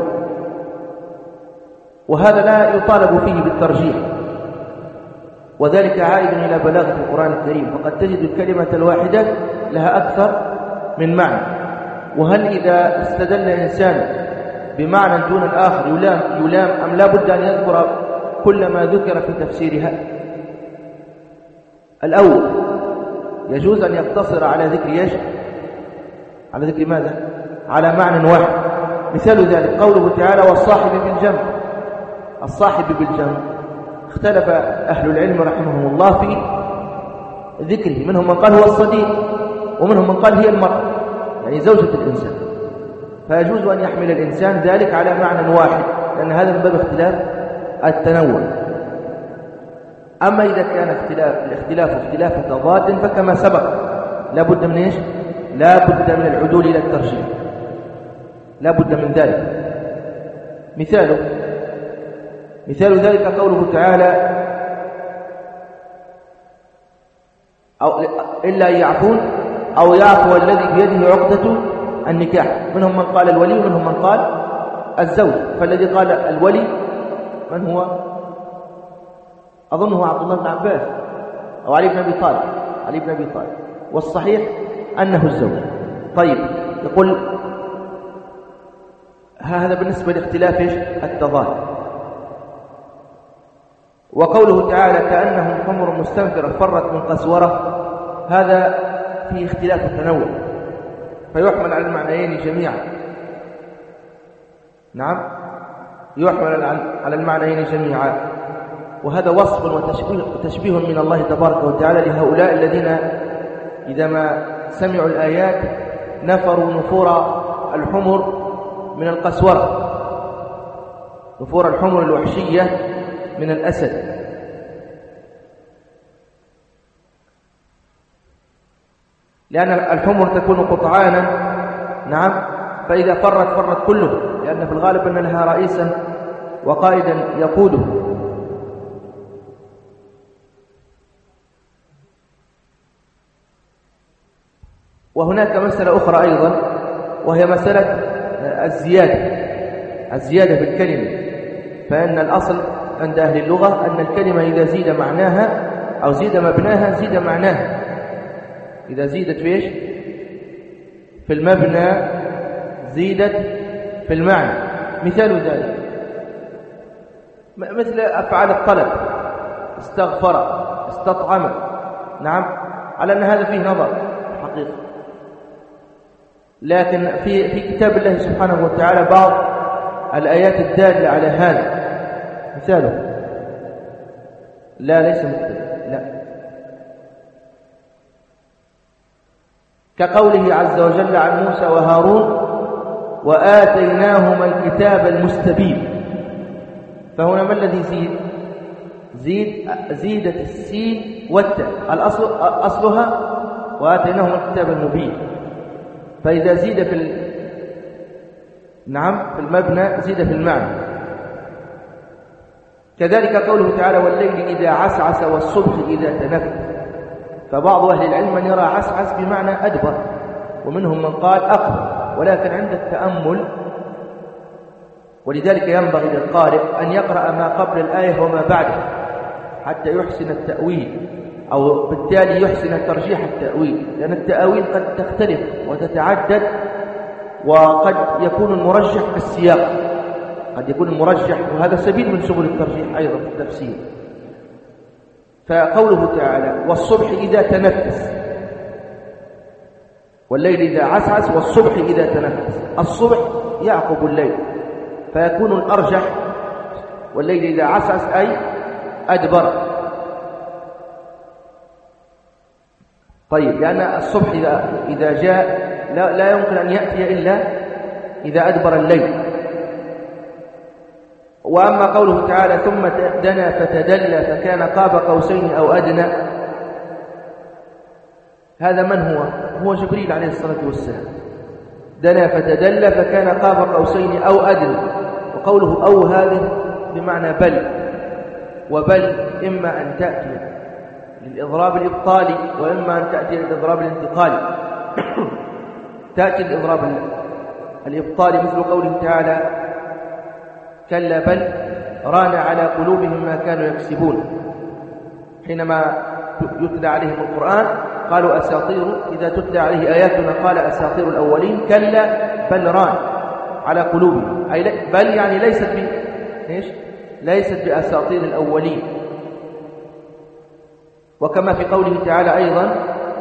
وهذا لا يطالب فيه بالترجيح، وذلك عائد إلى بلاغة القرآن الكريم، فقد تجد الكلمة الواحدة لها أكثر من معنى. وهل إذا استدل إنسان بمعنى دون الآخر يلام أم لا بد أن يذكر كل ما ذكر في تفسيرها؟ الأول يجوز أن يقتصر على ذكر إيش؟ على ذكر ماذا؟ على معنى واحد. مثال ذلك قوله تعالى: والصاحب بالجنب. الصاحب بالجنب اختلف أهل العلم رحمهم الله في ذكره، منهم من قال هو الصديق، ومنهم من قال هي المرأة يعني زوجة الإنسان، فيجوز أن يحمل الإنسان ذلك على معنى واحد، لأن هذا من باب اختلاف التنوع. أما إذا كان الاختلاف اختلاف تضاد فكما سبق لا بد من إيش؟ لا بد من العدول إلى الترجيح، لا بد من ذلك. مثال ذلك قوله تعالى: أو إلا أن يعفون أو يعفو الذي بيده عقدة النكاح. منهم من قال الولي ومنهم من قال الزوج، فالذي قال الولي من هو؟ أظنه عبد الله بن عباس أو علي بن أبي طالب والصحيح أنه الزوج. طيب، يقول هذا بالنسبة لاختلاف التضاد. وقوله تعالى كأنهم حمر مستنفرة فرت من قسورة، هذا فيه اختلاف التنوع فيحمل على المعنيين جميعا. نعم، يحمل على المعنيين جميعا، وهذا وصف وتشبيه من الله تبارك وتعالى لهؤلاء الذين إذا ما سمعوا الآيات نفروا نفور الحمر من القسورة، نفور الحمر الوحشية من الأسد. لأن الحمر تكون قطعانا، نعم، فإذا فرت كله، لأن في الغالب أن لها رئيسا وقائدا يقوده. وهناك مسألة أخرى أيضا، وهي مسألة الزيادة في الكلمة. فإن الأصل عند أهل اللغة أن الكلمة إذا زيد معناها أو زيد مبناها زيد معناها. إذا زيدت في إيش؟ في المبنى زيدت في المعنى. مثال ذلك مثل أفعال الطلب، استغفر، استطعم، نعم، على أن هذا فيه نظر حقيقة. لكن في كتاب الله سبحانه وتعالى بعض الآيات الدالة على هذا. مثاله لا ليس مختلف، لا، كقوله عز وجل عن موسى وهارون وآتيناهما الكتاب المستبين. فهنا ما الذي زيدت السين والتاء، أصلها وآتيناهما الكتاب المبين. فإذا زيد في المبنى زيد في المعنى. كذلك قوله تعالى والليل إذا عسعس والصبح إذا تنفس. فبعض أهل العلم من يرى عسعس بمعنى أدبر، ومنهم من قال أقبل، ولكن عند التأمل، ولذلك ينبغي للقارئ أن يقرأ ما قبل الآية وما بعدها حتى يحسن التأويل، أو بالتالي يحسن ترجيح التأويل، لأن التأويل قد تختلف وتتعدد، وقد يكون المرجح السياق، قد يكون المرجح، وهذا سبيل من سبل الترجيح أيضا في التفسير. فقوله تعالى والصبح إذا تنفس، والليل إذا عسعس، والصبح إذا تنفس. الصبح يعقب الليل، فيكون الأرجح والليل إذا عسعس أي أدبر. طيب، لأن الصبح إذا جاء لا يمكن أن يأتي إلا إذا أدبر الليل. وأما قوله تعالى ثم دنا فتدلى فكان قاب قوسين أو أدنى، هذا من هو جبريل عليه الصلاة والسلام. دنا فتدلى فكان قاب قوسين أو أدنى. وقوله أو هذه بمعنى بل، وبل إما أن تأتي للإضراب الإبطالي وإما أن تأتي للإضراب الانتقالي. تأتي للإضراب الإبطالي مثل قوله تعالى كلا بل ران على قلوبهم ما كانوا يكسبون. حينما يتلى عليهم القرآن قالوا أساطير، إذا تتلى عليه آياتنا قال أساطير الأولين. كلا بل ران على قلوبهم، أي بل يعني ليست بأساطير الأولين. وكما في قوله تعالى أيضا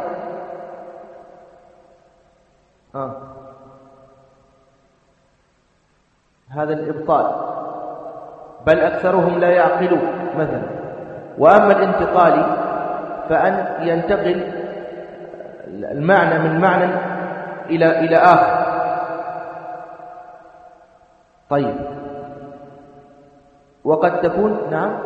هذا الإبطال، بل أكثرهم لا يعقلون مثلا. وأما الانتقالي فأن ينتقل المعنى من معنى إلى آخر. طيب، وقد تكون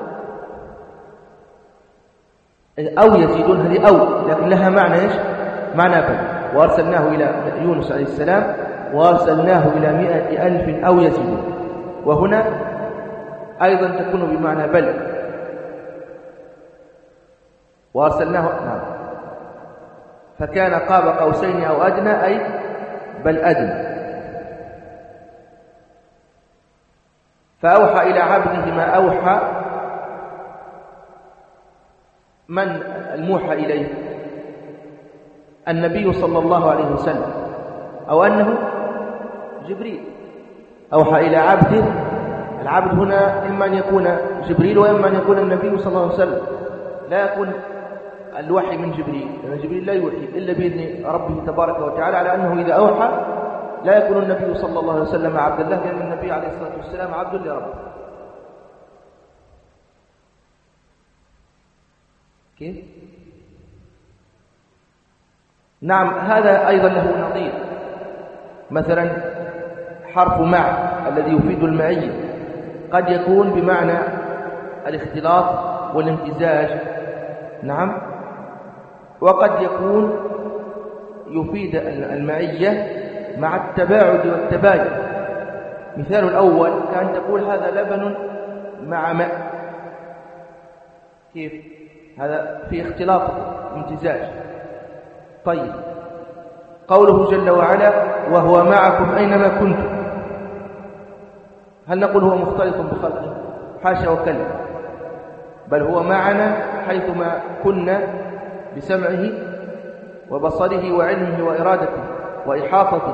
أو يزيدون، هذه أو لكن لها معنى إيش؟ معنى بل. وأرسلناه إلى يونس عليه السلام وأرسلناه إلى 100,000 أو يزيدون. وهنا أيضا تكون بمعنى بل. وأرسلناه فكان قاب قوسين أو أدنى، أي بل أدنى. فأوحى إلى عبده ما أوحى. من الموحى إليه؟ النبي صلى الله عليه وسلم، أو أنه جبريل. أوحى إلى عبده، العبد هنا إما أن يكون جبريل وإما أن يكون النبي صلى الله عليه وسلم. لا يكون الوحي من جبريل، لأن جبريل لا يوحي إلا بإذن ربه تبارك وتعالى، على أنه إذا أوحى لا يكون النبي صلى الله عليه وسلم عبد الله، لأن النبي عليه الصلاة والسلام عبد لربه. كيف؟ نعم، هذا أيضا له نظير. مثلا حرف مع الذي يفيد المعية قد يكون بمعنى الاختلاط والامتزاج، نعم، وقد يكون يفيد المعية مع التباعد والتباين. مثال الأول كأن تقول هذا لبن مع ماء. كيف؟ هذا في اختلاط امتزاج. طيب، قوله جل وعلا وهو معكم أينما كنتم، هل نقول هو مختلط بخلقه؟ حاشا وكلا، بل هو معنا حيثما كنا بسمعه وبصره وعلمه وإرادته وإحاطته.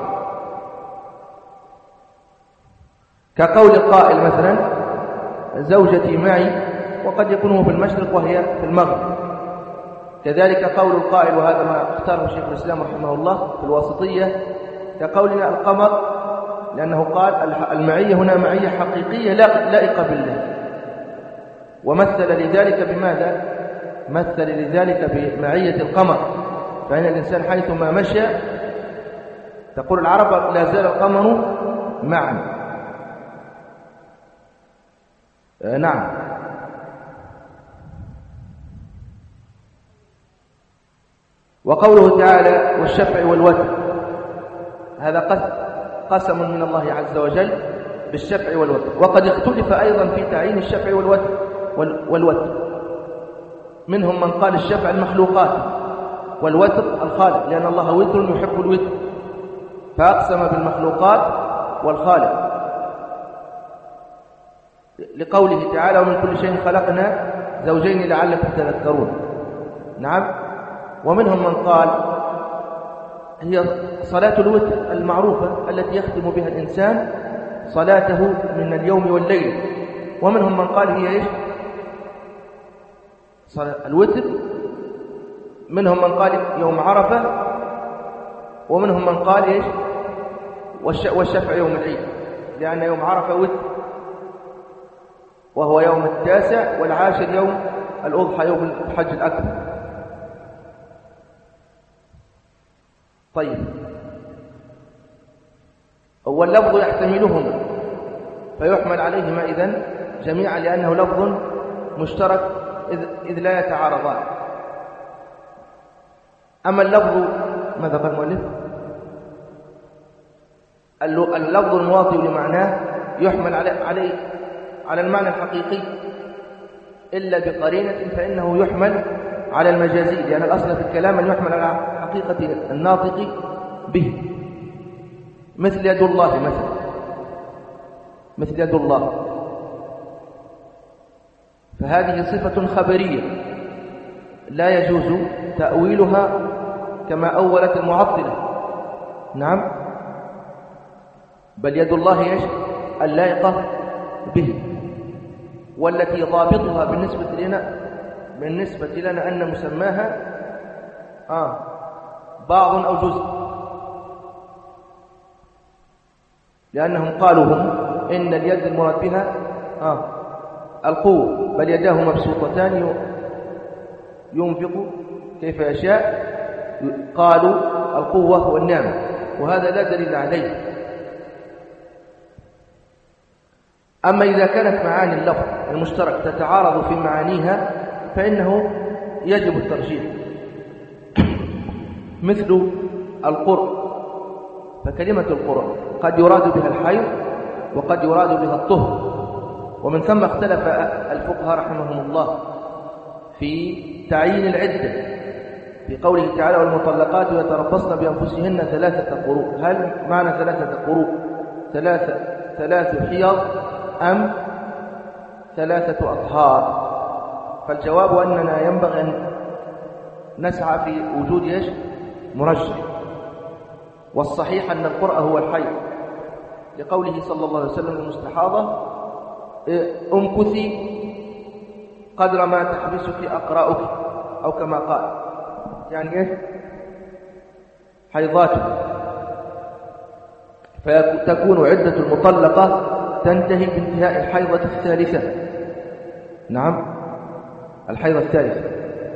كقول القائل مثلا زوجتي معي، وقد يكون هو في المشرق وهي في المغرب. كذلك قول القائل، وهذا ما اختاره شيخ الإسلام رحمه الله في الواسطية، كقولنا القمر، لأنه قال المعية هنا معية حقيقية لائقة بالله، ومثل لذلك بماذا؟ مثل لذلك بمعية القمر، فإن الإنسان حيثما مشى، تقول العرب لا زال القمر معا. نعم. وقوله تعالى والشفع والوتر، هذا قسم من الله عز وجل بالشفع والوتر. وقد اختلف أيضا في تعيين الشفع والوتر. منهم من قال الشفع المخلوقات والوتر الخالق، لأن الله وتر يحب الوتر، فأقسم بالمخلوقات والخالق، لقوله تعالى ومن كل شيء خلقنا زوجين لعلكم تذكرون. نعم. ومنهم من قال هي صلاة الوتر المعروفة التي يختم بها الإنسان صلاته من اليوم والليل. ومنهم من قال هي إيش؟ صلاة الوتر. منهم من قال يوم عرفة، ومنهم من قال إيش؟ والشفع يوم العيد، لأن يوم عرفة وتر، وهو يوم 9، والعاشر يوم الأضحى يوم الحج الأكبر. طيب، واللفظ يحتملهما فيحمل عليهما إذن جميعا، لأنه لفظ مشترك إذ لا يتعارضان. أما اللفظ، ماذا قال المؤلف؟ اللفظ المواطئ لمعناه يحمل على المعنى الحقيقي إلا بقرينة، فإنه يحمل على المجازي، لأن الأصل في الكلام أن يحمل على حقيقة الناطق به، مثل يد الله مثلا، مثل يد الله، فهذه صفة خبرية لا يجوز تأويلها كما أولت المعطلة. نعم، بل يد الله ايش؟ اللائقة به، والتي ضابطها بالنسبة لنا أن مسماها بعض أو جزء، لأنهم قالوا هم إن اليد المراد بها القوة، بل يداه مبسوطتان ينفق كيف يشاء. قالوا القوة والنعمة، وهذا لا دليل عليه. أما إذا كانت معاني اللفظ المشترك تتعارض في معانيها فإنه يجب الترجيح، مثل القرء، فكلمة القرء قد يراد بها الحيض وقد يراد بها الطهر، ومن ثم اختلف الفقهاء رحمهم الله في تعيين العدة في قوله تعالى والمطلقات يتربصن بأنفسهن 3 قروء. هل معنى 3 قروء 3 حيض أم 3 أطهار؟ فالجواب أننا ينبغي أن نسعى في وجود إيش؟ مرجح. والصحيح أن القرء هو الحيض، لقوله صلى الله عليه وسلم للمستحاضة: امكثي قدر ما تحبسك أقراؤك، أو كما قال، يعني إيش؟ حيضاتك. فتكون عدة المطلقة تنتهي بانتهاء الحيضة الثالثة. نعم، الحيضة الثالثة.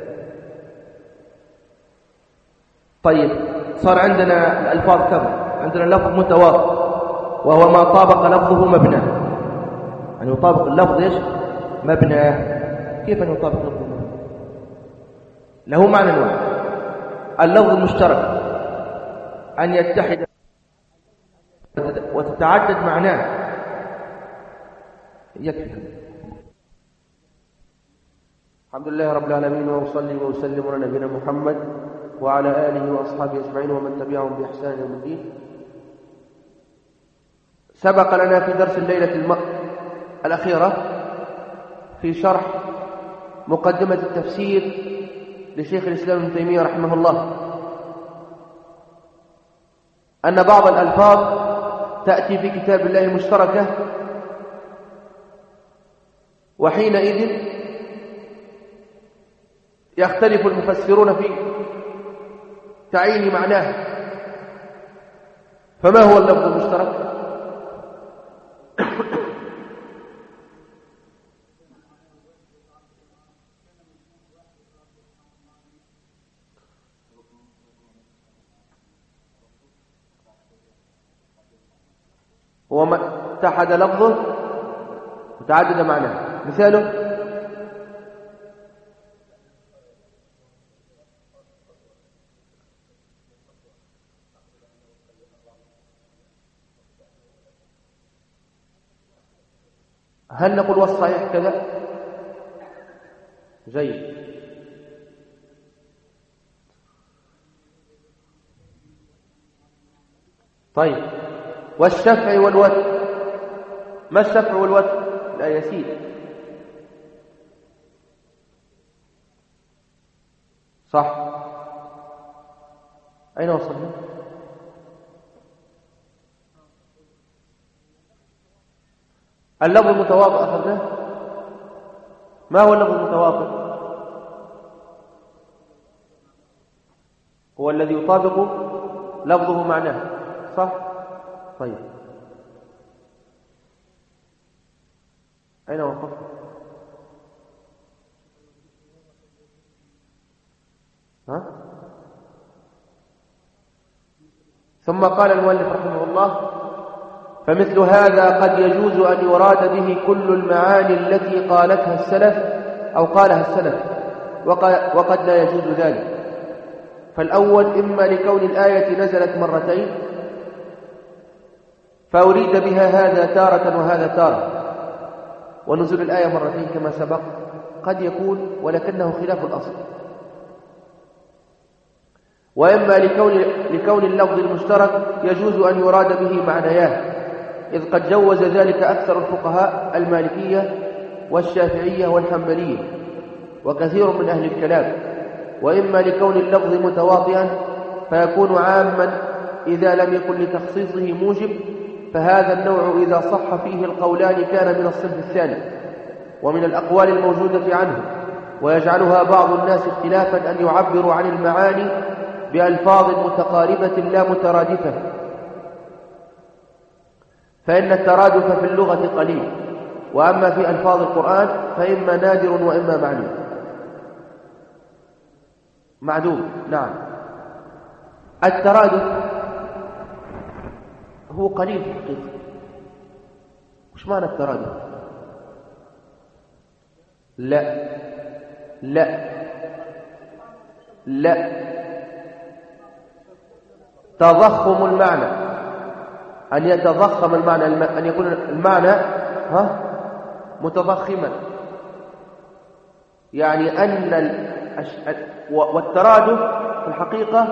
طيب، صار عندنا الألفاظ كم؟ عندنا لفظ متواطئ، وهو ما طابق لفظه مبناه. يعني يطابق اللفظ إيش؟ مبناه. كيف أن يطابق لفظه مبناه؟ له معنى واحد. اللفظ المشترك أن يتحد وتتعدد معناه، يكفي. الحمد لله رب العالمين، وأصلي وأسلم على نبينا محمد وعلى آله وأصحابه أجمعين ومن تبعهم بإحسان يوم الدين. سبق لنا في درس الليلة الأخيرة في شرح مقدمة التفسير لشيخ الإسلام ابن تيمية رحمه الله أن بعض الألفاظ تأتي في كتاب الله مشتركة، وحينئذ يختلف المفسرون في تعيين معناه. فما هو اللفظ المشترك؟ هو ما اتحد لفظه وتعدد معناه. مثاله: هل نقول والصحيح كذا؟ جيد. طيب، والشفع والوتر، ما الشفع والوتر؟ لا يسير. صح. أين وصلنا؟ اللفظ المتواطئ أخذناه. ما هو اللفظ المتواطئ؟ هو الذي يطابق لفظه معناه. صح؟ طيب، أين وقفت؟ ثم قال المؤلف رحمه الله: فمثل هذا قد يجوز أن يراد به كل المعاني التي قالتها السلف أو قالها السلف، وقد لا يجوز ذلك. فالأول إما لكون الآية نزلت مرتين فأريد بها هذا تارة وهذا تارة، ونزول الآية مرتين كما سبق قد يكون ولكنه خلاف الأصل. وإما لكون اللفظ المشترك يجوز أن يراد به معنياه، إذ قد جوز ذلك أكثر الفقهاء المالكية والشافعية والحنبلية وكثير من أهل الكلام. وإما لكون اللفظ متواطئا فيكون عاما إذا لم يكن لتخصيصه موجب، فهذا النوع إذا صح فيه القولان كان من الصنف الثاني ومن الأقوال الموجودة عنه، ويجعلها بعض الناس اختلافا أن يعبروا عن المعاني بألفاظ متقاربة لا مترادفة، فإن الترادف في اللغة قليل، وأما في ألفاظ القرآن فإما نادر وإما معدوم. نعم، الترادف هو قليل في الحقيقة. وش معنى الترادف؟ لا لا لا، تضخم المعنى، أن يتضخم المعنى، أن يكون المعنى متضخما، يعني أن والترادف في الحقيقة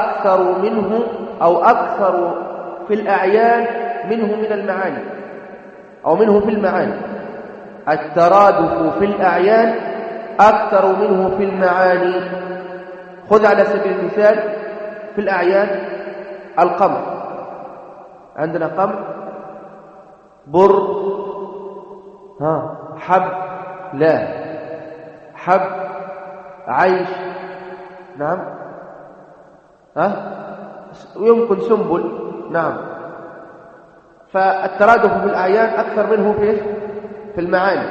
أكثر منه أو أكثر في الأعيان منه من المعاني. أو منه في المعاني. الترادف في الأعيان أكثر منه في المعاني. خذ على سبيل المثال في الأعيان القمر، عندنا قمر، بر، حب، لا حب، عيش، نعم، ويمكن سنبل، نعم. فالترادف في الأعيان أكثر منه في المعاني.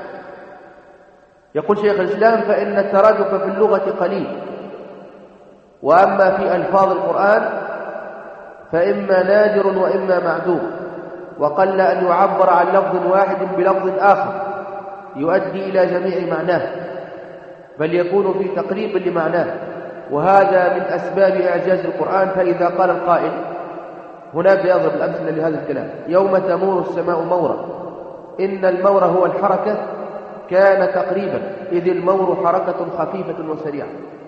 يقول شيخ الإسلام: فإن الترادف في اللغة قليل، وأما في ألفاظ القرآن فإما نادر وإما معدوم، وقل أن يعبر عن لفظ واحد بلفظ آخر يؤدي إلى جميع معناه، بل يكون في تقريب لمعناه، وهذا من أسباب إعجاز القرآن. فإذا قال القائل، هنا بيضرب الأمثلة لهذا الكلام: يوم تمور السماء مورا، إن المور هو الحركة، كان تقريبا، إذ المور حركة خفيفة وسريعة.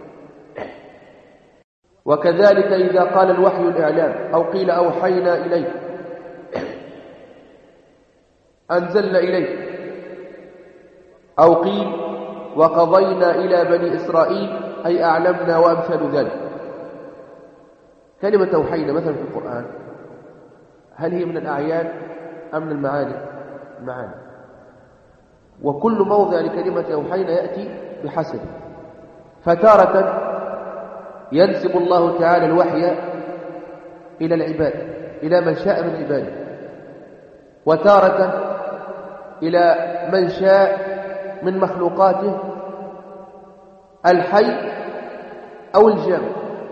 وكذلك إذا قال الوحي الإعلام، أو قيل أوحينا إليك، أنزلنا إليك، أو قيل وقضينا إلى بني إسرائيل، أي أعلمنا، وأمثال ذلك. كلمة أوحينا مثلا في القرآن هل هي من الأعيان أم من المعاني؟ المعاني. وكل موضع لكلمة أوحينا يأتي بحسب. فتارة ينسب الله تعالى الوحي إلى العباد، إلى من شاء من عباده، وتارة إلى من شاء من مخلوقاته الحي أو الجامد.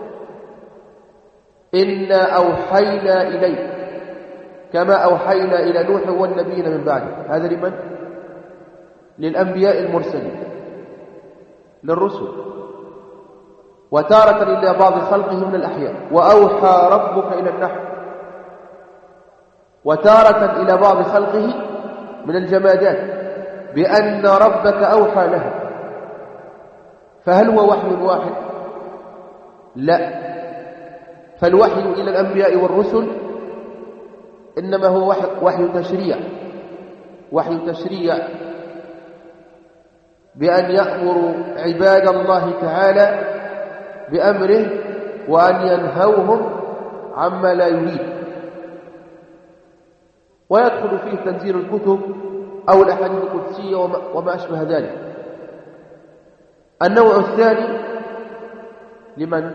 إنا أوحينا إليك كما أوحينا إلى نوح والنبيين من بعده. هذا لمن؟ للأنبياء المرسلين، للرسل. وتارة إلى بعض خلقه من الأحياء، وأوحى ربك إلى النحل. وتارة إلى بعض خلقه من الجمادات بأن ربك أوحى له. فهل هو وحي واحد؟ لا. فالوحي إلى الأنبياء والرسل إنما هو وحي تشريع، وحي تشريع بأن يأمر عباد الله تعالى بأمره وأن ينهوهم عما لا يريد. ويدخل فيه تنزيل الكتب أو الأحاديث القدسية وما أشبه ذلك. النوع الثاني لمن؟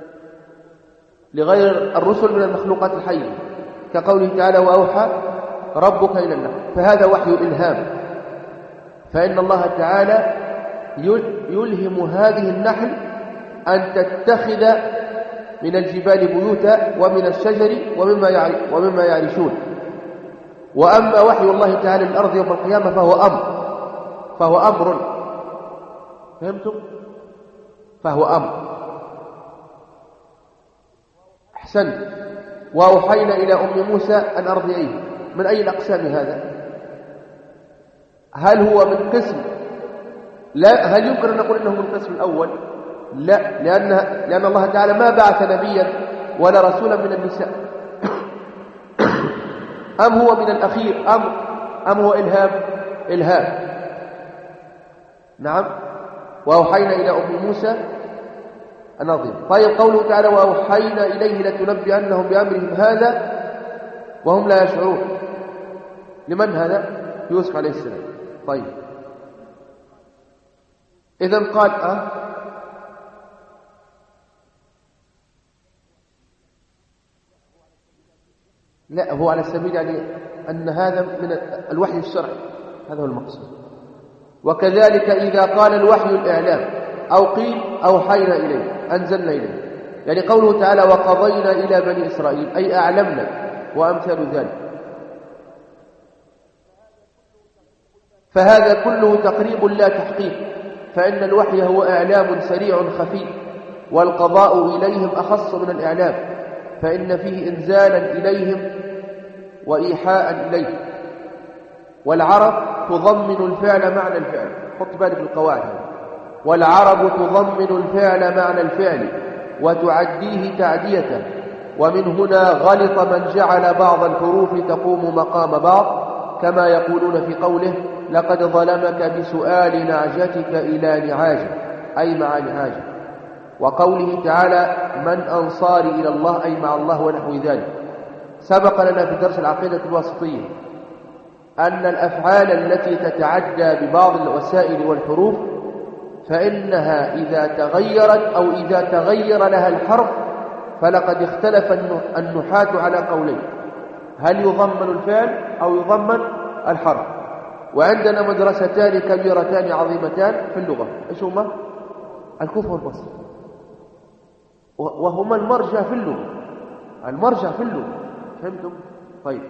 لغير الرسل من المخلوقات الحية، كقوله تعالى: وأوحى ربك إلى النحل. فهذا وحي الإلهام، فإن الله تعالى يلهم هذه النحل أن تتخذ من الجبال بيوتا ومن الشجر ومما يعرشون. وأما وحي الله تعالى للأرض يوم القيامة فهو أمر. فهمتم؟ فهو أمر. أحسنت. وأوحينا إلى أم موسى أن أرضعيه. من أي الأقسام هذا؟ هل هو من قسم؟ لا. هل يمكن أن نقول إنه من القسم الأول؟ لا، لأن الله تعالى ما بعث نبيا ولا رسولا من النساء. أم هو من الأخير؟ أم هو إلهام؟ نعم. وأوحينا إلى أم موسى أن أرضعيه. طيب، قوله تعالى: وأوحينا إليه لتنبئنهم بأمرهم هذا وهم لا يشعرون. لمن هذا؟ يوسف عليه السلام. طيب، إذن قال لا، هو على سبيل يعني أن هذا من الوحي الشرعي، هذا هو المقصود. وكذلك إذا قال الوحي الإعلام، أو قيل أوحينا إليه، أنزلنا إليه، يعني قوله تعالى: وقضينا إلى بني إسرائيل، أي أعلمنا، وأمثال ذلك. فهذا كله تقريب لا تحقيق، فإن الوحي هو إعلام سريع خفي، والقضاء إليهم أخص من الإعلام، فإن فيه إنزالا إليهم وإيحاء إليه. والعرب تضمن الفعل معنى الفعل. خط بالك بالقواعد. والعرب تضمن الفعل معنى الفعل وتعديه تعدية. ومن هنا غلط من جعل بعض الحروف تقوم مقام بعض كما يقولون في قوله لقد ظلمك بسؤال نعجتك إلى نعاجه أي مع نعاجه، وقوله تعالى من أنصاري إلى الله أي مع الله ونحو ذلك. سبق لنا في درس العقيدة الواسطية أن الأفعال التي تتعدى ببعض الوسائل والحروف فإنها إذا تغيرت أو إذا تغير لها الحرف فلقد اختلف النحاة على قولين، هل يضمن الفعل أو يضمن الحرف. وعندنا مدرستان كبيرتان عظيمتان في اللغة، إيش هما؟ الكوفة والبصرة، وهما المرجع في اللغة، المرجع في اللغة، فهمتم؟ طيب،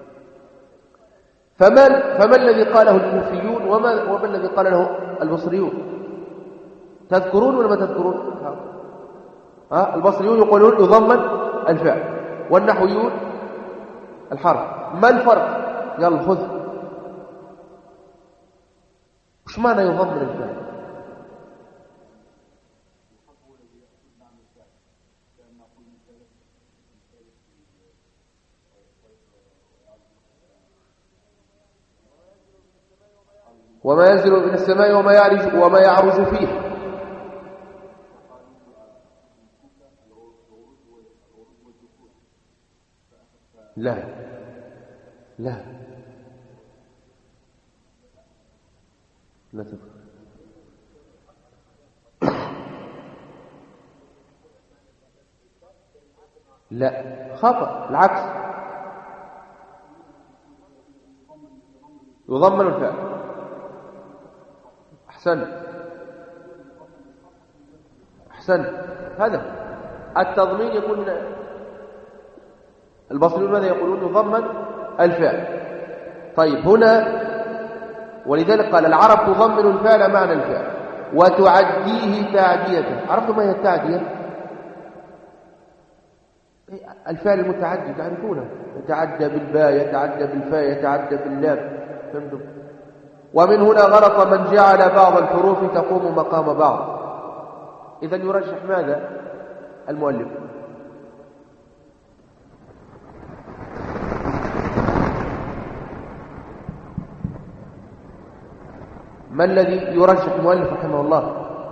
فما الذي قاله الكوفيون وما الذي قال له البصريون؟ تذكرون ولا ما تذكرون؟ البصريون يقولون يضمن الفعل والنحويون الحرف. ما الفرق؟ يلا خذ، وش معنى يضمن الفعل؟ وما ينزل من السماء وما يعرج فيه. لا لا لا تفكر. لا، خطأ، العكس، يضمن الفعل. أحسن، هذا التضمين يكون من البصريون ماذا يقولون؟ يضمن الفعل. طيب، هنا ولذلك قال العرب تضمن الفعل معنى الفعل وتعديه تعدية. عرفتم ما هي التعدية؟ الفعل المتعدي تعرفونه، يتعدى بالباء، يتعدى بالفاء، يتعدى باللام، فهمتم؟ ومن هنا غلط من جعل بعض الحروف تقوم مقام بعض. إذن يرجح ماذا المؤلف؟ ما الذي يرجح المؤلف رحمه الله؟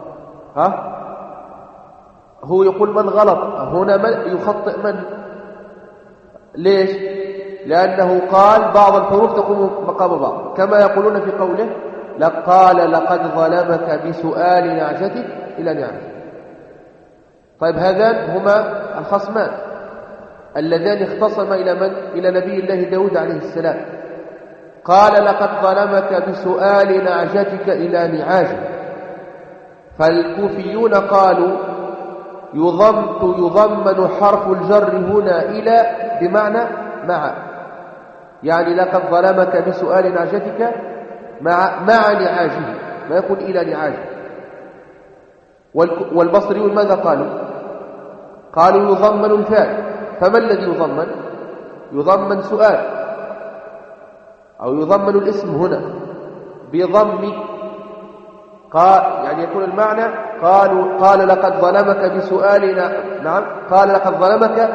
هو يقول من غلط هنا، من يخطئ؟ من؟ ليش؟ لأنه قال بعض الحروف تقوم مقام بعض، كما يقولون في قوله قال لقد ظلمك بسؤال نعجتك إلى نعجتك. طيب، هذان هما الخصمان اللذان اختصما إلى من؟ إلى نبي الله داود عليه السلام. قال لقد ظلمك بسؤال نعجتك إلى نعاجه. فالكوفيون قالوا يضمن حرف الجر هنا إلى بمعنى مع، يعني لقد ظلمك بسؤال نعجتك مع نعاجه، ما يكون إلى نعاجه. والبصريون ماذا قالوا؟ قالوا يضمن الفعل. فما الذي يضمن؟ يضمن سؤال أو يضمن الاسم هنا بضم، يعني يكون المعنى قال لقد ظلمك بسؤال نعم، قال لقد ظلمك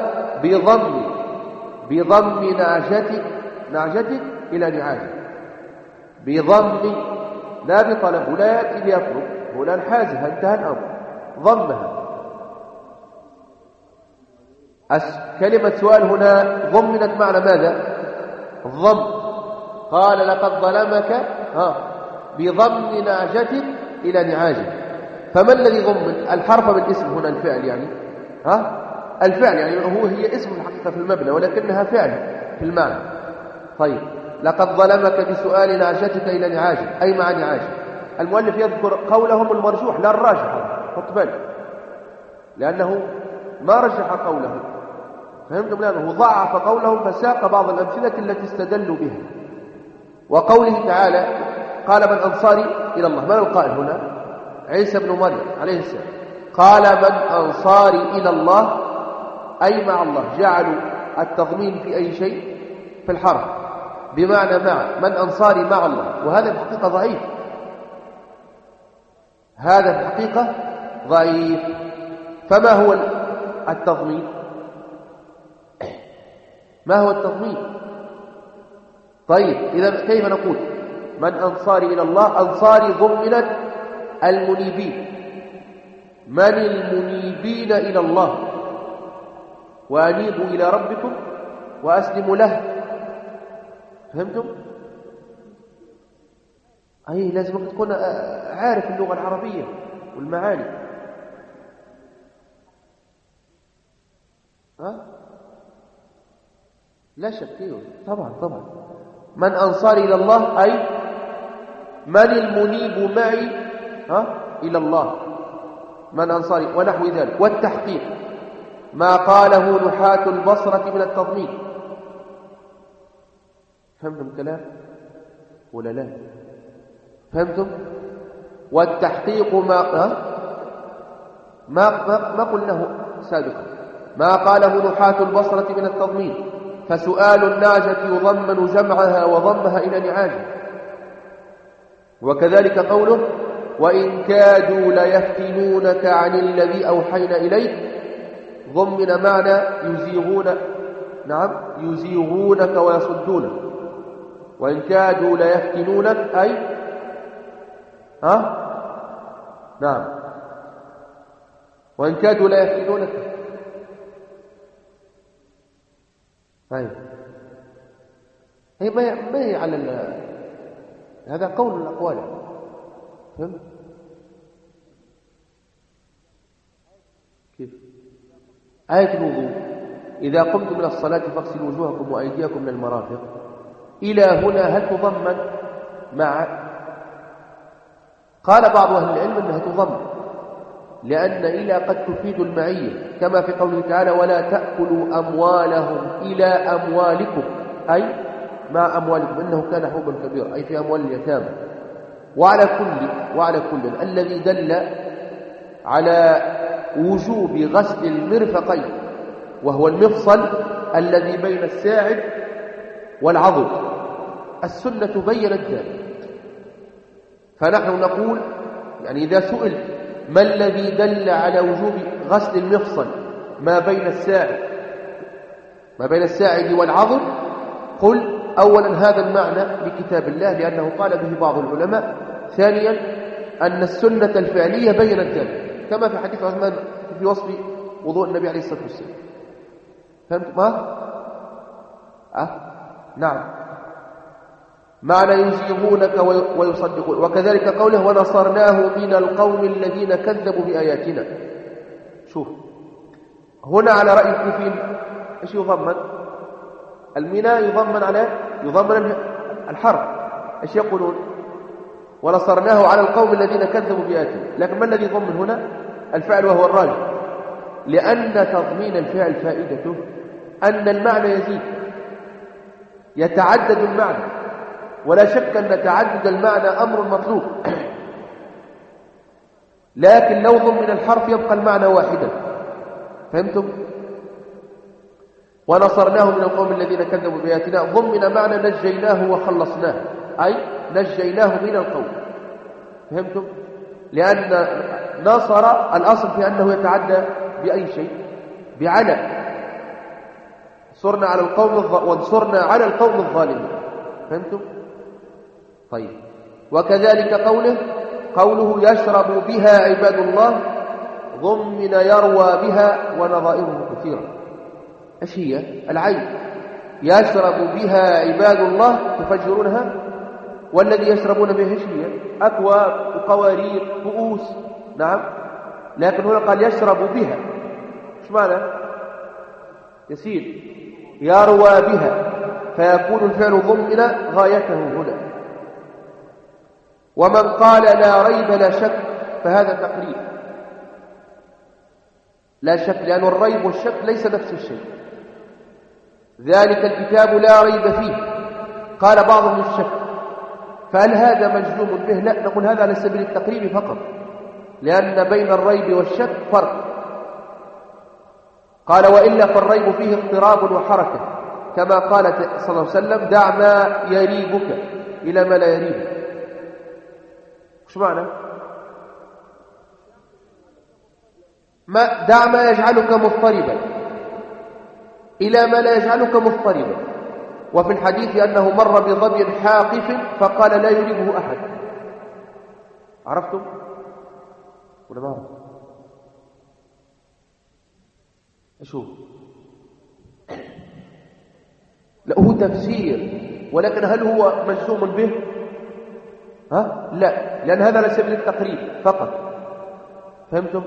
بضم نعجتك إلى نعاجه، بضم لا بطلب، ولا يأتي ليطلب، ولا الحازها، انتهى الأمر، ضمها. كلمة سؤال هنا ضمنت معنى ماذا؟ الضم. قال لقد ظلمك بضم نعجتك إلى نعاجه. فما الذي ضمن؟ الحرف بالاسم هنا الفعل، يعني الفعل، يعني هي اسم الحقيقة في المبنى ولكنها فعل في المعنى. طيب، لقد ظلمك بسؤال نعجتك إلى نعاجه أي مع نعاجه. المؤلف يذكر قولهم المرجوح لا الراجح، خط بالك، لأنه ما رجح قوله، فهمتم؟ لأنه ضعف قولهم فساق بعض الأمثلة التي استدلوا بها. وقوله تعالى قال من أنصاري إلى الله، من القائل هنا؟ عيسى بن مريم عليه السلام. قال من أنصاري إلى الله أي مع الله، جعلوا التضمين في أي شيء في الحرف بمعنى مع، من أنصاري مع الله، وهذا الحقيقة ضعيف، هذا الحقيقة ضعيف. فما هو التضمين؟ ما هو التضمين؟ طيب إذا كيف نقول من أنصاري إلى الله؟ أنصاري ضمنت المنيبين. من المنيبين إلى الله؟ وأنيبوا إلى ربكم وأسلموا له. فهمتم؟ أي لازم تكون عارف اللغة العربية والمعاني. لا شك. طبعا من أنصاري إلى الله أي من المنيب معي إلى الله، من أنصاري ونحو ذلك. والتحقيق ما قاله نحاة البصرة من التضمين. فهمتم كلام ولا لا؟ فهمتم؟ والتحقيق ما قلناه سابقا، ما قاله نحاة البصرة من التضمين. فسؤال النعجة يضمن جمعها وضمها إلى نعاجه. وكذلك قوله وإن كادوا ليفتنونك عن الذي أوحينا إليك، ضمن معنى يزيغونك ويصدونك. وإن كادوا ليفتنونك أي نعم، وإن كادوا ليفتنونك. طيب هي ما هي على هذا قول من الأقوال. فهمت كيف؟ آية الوضوء إذا قمتم من الصلاة فاغسلوا وجوهكم وأيديكم من المرافق، إلى هنا هل تضمن مع؟ قال بعض أهل العلم أنها تضمن، لأن إلى قد تفيد المعية، كما في قوله تعالى ولا تأكلوا أموالهم إلى أموالكم، أي مع أموالكم إنه كان حوبا كبيرا، أي في أموال اليتامى. وعلى كل الذي دل على وجوب غسل المرفقين، وهو المفصل الذي بين الساعد والعضد، السنة بينت ذلك. فنحن نقول يعني إذا سئل ما الذي دل على وجوب غسل المفصل ما بين الساعد والعضد، قل أولا هذا المعنى بكتاب الله لأنه قال به بعض العلماء. ثانيا أن السنة الفعلية بينت ذلك، كما في حديث عثمان في وصف وضوء النبي عليه الصلاة والسلام. فهمت ما؟ نعم، معنى يزيغونك ويصدقون. وكذلك قوله ونصرناه من القوم الذين كذبوا بآياتنا. شوف هنا على رأي الكوفيين ايش يضمن؟ الميناء يضمن الحرب. ايش يقولون؟ ونصرناه على القوم الذين كذبوا بآياتنا. لكن ما الذي يضمن هنا؟ الفعل، وهو الراجح، لأن تضمين الفعل فائدته أن المعنى يزيد، يتعدد المعنى، ولا شك أن تعدد المعنى أمر مطلوب. لكن لو ضمن الحرف يبقى المعنى واحدا. فهمتم؟ ونصرناه من القوم الذين كذبوا بآياتنا ضمن معنى نجيناه وخلصناه، أي نجيناه من القوم. فهمتم؟ لأن نصر الأصل في أنه يتعدى بأي شيء، بعلى صرنا على القوم وانصرنا على القوم الظالمين. فهمتم؟ طيب وكذلك قوله يشرب بها عباد الله، ضمن يروى بها ونظائره كثيرة. ايش هي؟ العين. يشرب بها عباد الله يفجرونها، والذي يشربون بها ايش هي؟ أكواب وقوارير كؤوس. نعم، لكن هنا قال يشرب بها. ايش معنى؟ يسير يروى بها، فيكون الفعل ضمن غايته هنا. ومن قال لا ريب لا شك فهذا تقريب، لا شك، لأن الريب والشك ليس نفس الشيء. ذلك الكتاب لا ريب فيه. قال بعضهم الشك، فهل هذا مجزوم به؟ لا، نقول هذا على سبيل التقريب فقط، لأن بين الريب والشك فرق. قال وإلا فالريب فيه اضطراب وحركة، كما قال صلى الله عليه وسلم دع ما يريبك إلى ما لا يريبك. ايش معنى؟ دع ما يجعلك مضطربا إلى ما لا يجعلك مضطربا. وفي الحديث أنه مر بظبي حاقف فقال لا يريبه أحد. عرفتم ولا ما عرفتم؟ أشوف لا هو تفسير، ولكن هل هو مجزوم به؟ لا، لأن هذا على سبيل التقريب فقط. فهمتم؟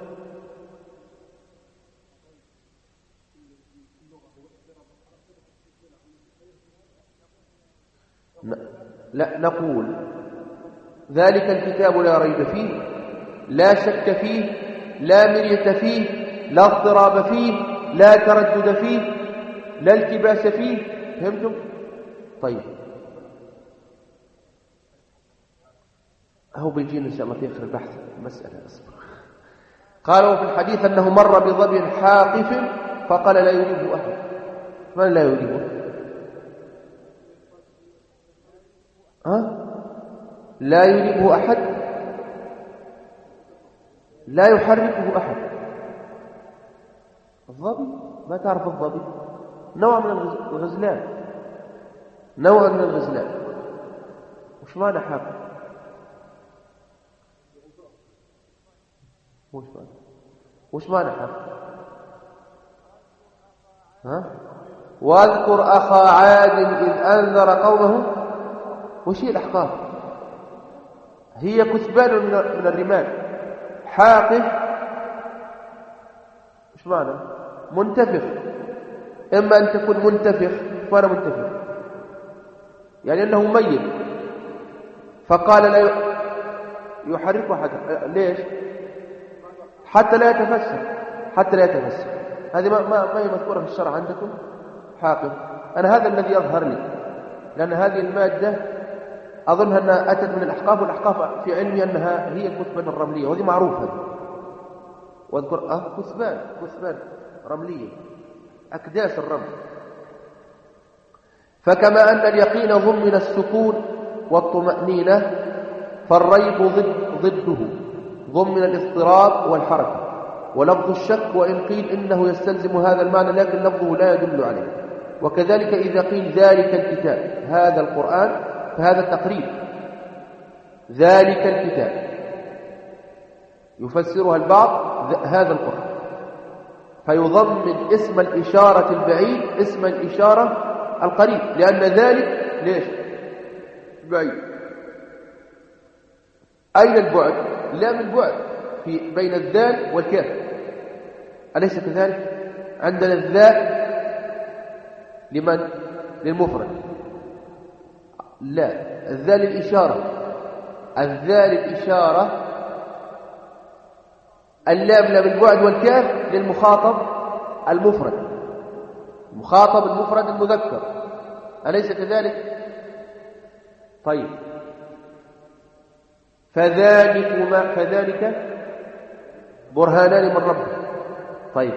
لا، نقول ذلك الكتاب لا ريب فيه، لا شك فيه، لا مرية فيه، لا اضطراب فيه، لا تردد فيه، لا التباس فيه. فهمتم؟ طيب هو بيجينا إن شاء الله في آخر البحث مسألة أصبر. قالوا في الحديث أنه مر بظبي حاقف فقال لا يريبه أحد. من لا يريبه؟ لا يريبه أحد، لا يحركه أحد. الظبي ما تعرف الظبي؟ نوع من الغزلان، نوع من الغزلان. وش معنى حاقف؟ وش معنى حاقف؟ واذكر أخا عاد إذ أنذر قومه. وش هي الأحقاف؟ هي كثبان من الرمال. حاقف وش معنى؟ منتفخ. إما أن تكون منتفخ، فأنا منتفخ يعني أنه ميت، فقال لا يحركه أحد. ليش؟ حتى لا يتفسر، حتى لا يتفسر. هذه ما هي مذكورة في الشرع عندكم. حاقف أنا هذا الذي يظهر لي، لأن هذه المادة أظنها أنها أتت من الأحقاف، والأحقاف في علمي أنها هي الكثبان الرملية، وهذه معروفة. واذكر كثبان رملية، أكداس الرمل. فكما أن اليقين ضمن السكون والطمأنينة، فالريب ضده ضمن الاضطراب والحركة. ولفظ الشك وإن قيل إنه يستلزم هذا المعنى لكن لفظه لا يدل عليه. وكذلك إذا قيل ذلك الكتاب هذا القرآن فهذا تقريب. ذلك الكتاب يفسرها البعض هذا القرآن، فيضمن اسم الإشارة البعيد اسم الإشارة القريب، لأن ذلك ليش بعيد؟ أين البعد؟ لا من بعد بين الذال والكاف، أليس كذلك؟ عندنا الذال لمن؟ للمفرد. لا، الذال الإشارة، الذال الإشارة. اللام لام البعد والكاف للمخاطب المفرد، المخاطب المفرد المذكر، أليس كذلك؟ طيب فذلك برهانان من ربك. طيب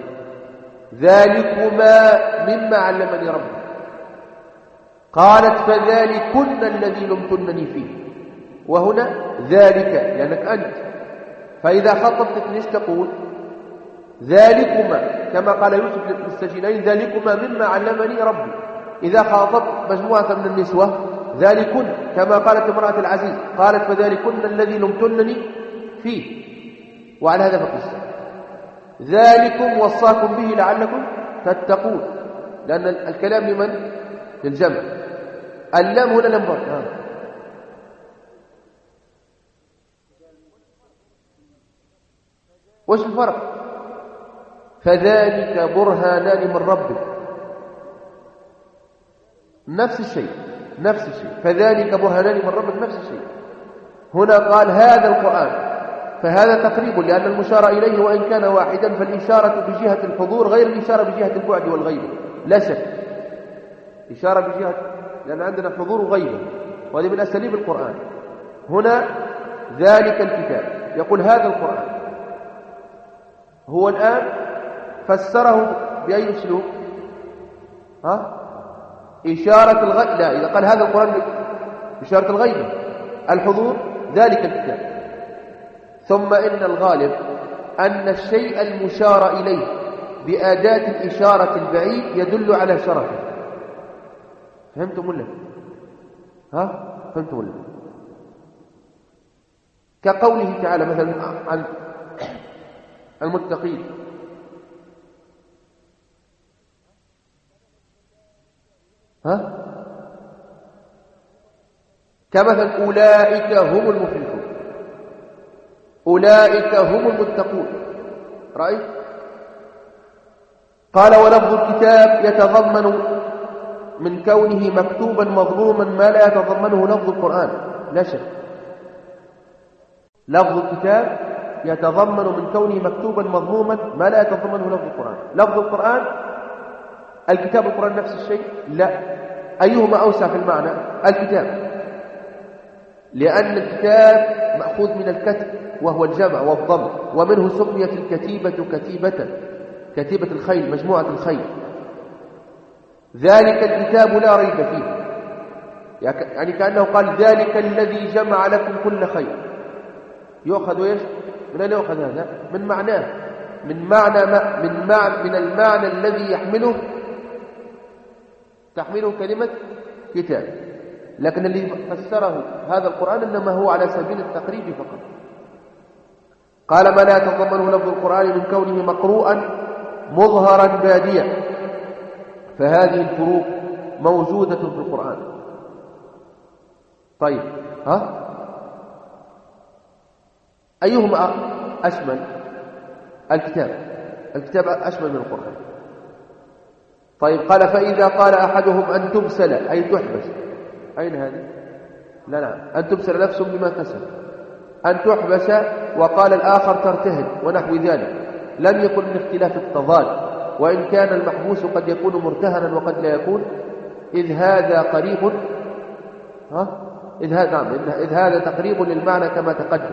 ذلكما مما علمني ربي. قالت فذلكن الذي لمتنني فيه، وهنا ذلك لأنك أنت. فإذا خطبتك ليش تقول ذلكما كما قال يوسف للسجينين ذلكما مما علمني ربي. إذا خاطبت مجموعة من النسوة ذلكن كما قالت امرأة العزيز، قالت فذلكن الذي لمتنني فيه. وعلى هذا فقس ذلكم وصاكم به لعلكم تتقون، لأن الكلام لمن؟ للجمع. اللام هنا لم برد. وش الفرق؟ فذلك برهانان من ربك، نفس الشيء نفس الشيء. فذلك برهانان من ربك نفس الشيء. هنا قال هذا القرآن، فهذا تقريب لأن المشار إليه وإن كان واحدا فالإشارة بجهة الحضور غير الإشارة بجهة البعد والغيبة، لا شك. إشارة بجهة لأن عندنا حضور وغيبة، وهذه من أساليب القرآن. هنا ذلك الكتاب يقول هذا القرآن. هو الآن فسره بأي أسلوب؟ إشارة الغيبة. لا، إذا قال هذا القرآن إشارة الغيبة الحضور ذلك الكتاب. ثم إن الغالب أن الشيء المشار إليه بأداة الإشارة البعيد يدل على شرفه، فهمتم ولا؟ فهمتم ولا؟ كقوله تعالى مثلا عن المتقين كمثل أولئك هم المفلحون، أولئك هم المتقون. رأيت؟ قال ولفظ الكتاب يتضمن من كونه مكتوبا مظلوما ما لا يتضمنه لفظ القرآن، لا شك. لفظ الكتاب يتضمن من كونه مكتوبا مظلوما ما لا يتضمنه لفظ القرآن. لفظ القرآن الكتاب والقرآن نفس الشيء؟ لا. أيهما أوسع في المعنى؟ الكتاب، لأن الكتاب مأخوذ من الكتب وهو الجمع والضم، ومنه سميت الكتيبة كتيبة الخيل، مجموعة الخيل. ذلك الكتاب لا ريب فيه، يعني كأنه قال ذلك الذي جمع لكم كل خير. يؤخذ ايش؟ من أين يؤخذ هذا؟ من معناه، من المعنى الذي تحمله كلمة كتاب. لكن اللي فسره هذا القرآن إنما هو على سبيل التقريب فقط. قال ما لا يتضمنه لفظ القرآن من كونه مقروءا مظهرا باديا، فهذه الفروق موجودة في القرآن. طيب أيهما أشمل؟ الكتاب أشمل من القرآن. طيب قال فإذا قال أحدهم أن تبسل أي تحبس، أين هذه؟ لا أن تبسل نفس بما كسب، أن تحبس، وقال الآخر ترتهن ونحو ذلك، لم يكن من اختلاف التضاد، وإن كان المحبوس قد يكون مرتهنا وقد لا يكون، إذ هذا قريب إذ هذا تقريب للمعنى كما تقدم.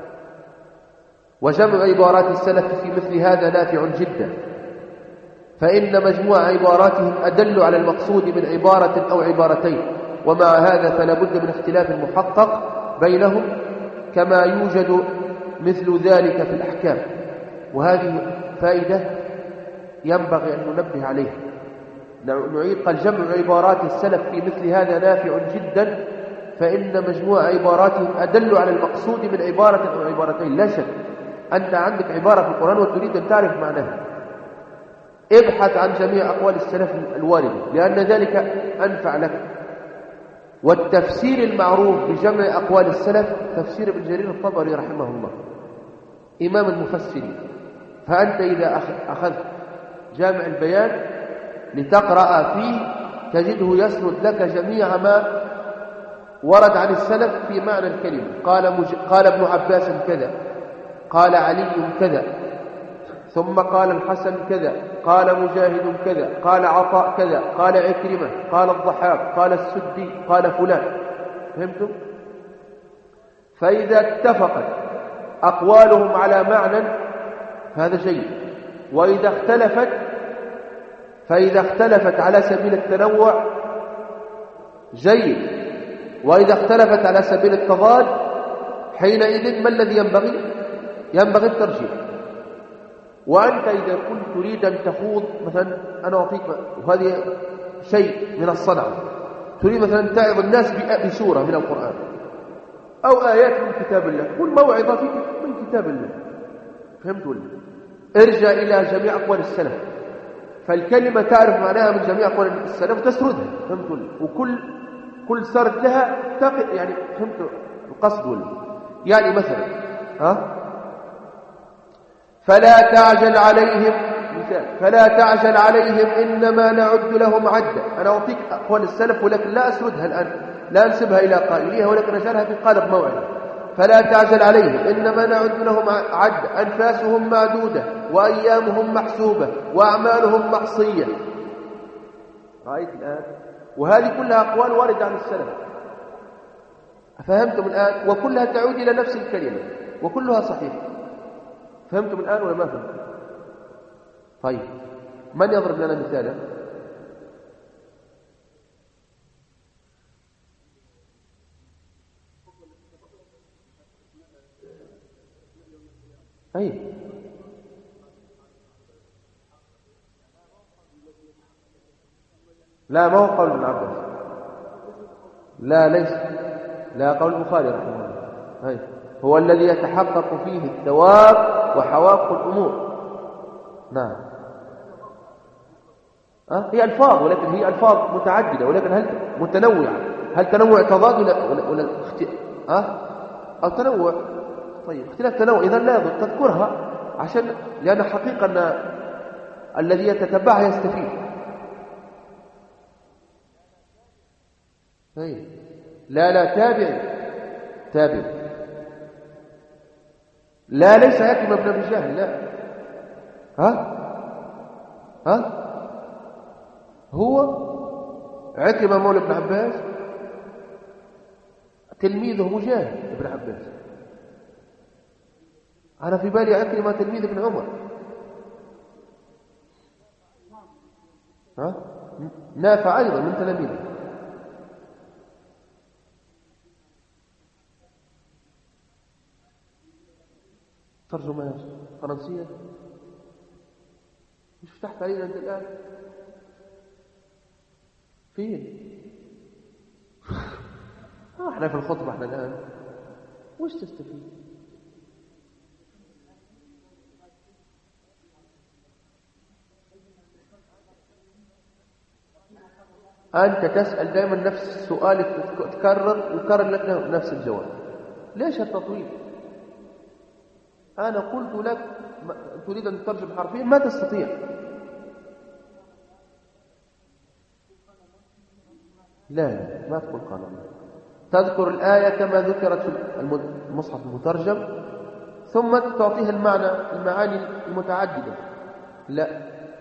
وجمع عبارات السلف في مثل هذا نافع جدا، فإن مجموع عباراتهم أدل على المقصود من عبارة أو عبارتين، ومع هذا فلا بد من اختلاف محقق بينهم، كما يوجد مثل ذلك في الأحكام. وهذه فائدة ينبغي أن ننبه عليها. نعيد قال جمع عبارات السلف في مثل هذا نافع جدا، فإن مجموع عباراتهم أدل على المقصود من عبارة أو عبارتين. لا شك أنت عندك عبارة في القرآن وتريد أن تعرف معناها، ابحث عن جميع أقوال السلف الواردة، لأن ذلك أنفع لك. والتفسير المعروف بجمع أقوال السلف تفسير ابن جرير الطبري رحمه الله، إمام المفسرين. فأنت إذا أخذت جامع البيان لتقرأ فيه تجده يسرد لك جميع ما ورد عن السلف في معنى الكلمة. قال ابن عباس كذا، قال علي كذا، ثم قال الحسن كذا، قال مجاهد كذا، قال عطاء كذا، قال عكرمة، قال الضحاك، قال السدي، قال فلان. فهمتم؟ فإذا اتفقت أقوالهم على معنى فهذا جيد، فإذا اختلفت على سبيل التنوع جيد، وإذا اختلفت على سبيل التضاد حينئذ ما الذي ينبغي الترجيح. وأنت إذا كنت تريد أن تخوض مثلا، أنا أعطيك وهذه شيء من الصنعة، تريد مثلا تعظ الناس بسورة من القرآن أو آيات من كتاب الله، كل موعظة من كتاب الله. فهمت ولا؟ ارجع إلى جميع أقوال السلف، فالكلمة تعرف معناها من جميع أقوال السلف تسردها. فهمت ولا؟ وكل سرد لها يعني فهمت القصد ولا؟ يعني مثلا فلا تعجل عليهم إنما نعد لهم عدا. أنا أعطيك أقوال السلف ولكن لا أسردها الآن، لا أنسبها إلى قائليها، ولكن أجعلها في قالب موعد. فلا تعجل عليهم إنما نعد لهم عدا، أنفاسهم معدودة وأيامهم محسوبة وأعمالهم محصية. رأيت الآن؟ وهذه كلها أقوال واردة عن السلف. فهمتم الآن؟ وكلها تعود إلى نفس الكلمة وكلها صحيحة. فهمتم الآن ولا ما فهمتم؟ طيب من يضرب لنا مثالا؟ لا، ما هو قول ابن عباس. لا ليس، لا قول البخاري رحمه الله. هو الذي يتحقق فيه الثواب وحواق الأمور. نعم. هي ألفاظ، ولكن هي ألفاظ متعددة، ولكن هل متنوعة؟ هل تنوع تضاد ولا أو تنوع؟ طيب اختلاف تنوع، إذا لا يضر تذكرها لأن حقيقة أن الذي يتتبعها يستفيد. لا تابع لا ليس عكرمة بن أبي جهل، لا. هو عكرمة مولى ابن عباس تلميذه مجاهد ابن عباس. أنا في بالي عكرمة تلميذ ابن عمر. نافع أيضا من تلاميذه. ترجمة فرنسية. مش فتحت علينا أنت الآن؟ فين؟ احنا في الخطبة احنا الآن. وش تستفيد؟ أنت تسأل دائما نفس السؤال، تكرر وكرر لك نفس الجواب. ليش التطويل؟ أنا قلت لك تريد أن تترجم حرفيا ما تستطيع. لا ما تقول قال الله. تذكر الآية كما ذكرت في المصحف المترجم، ثم تعطيها المعاني المتعددة. لا.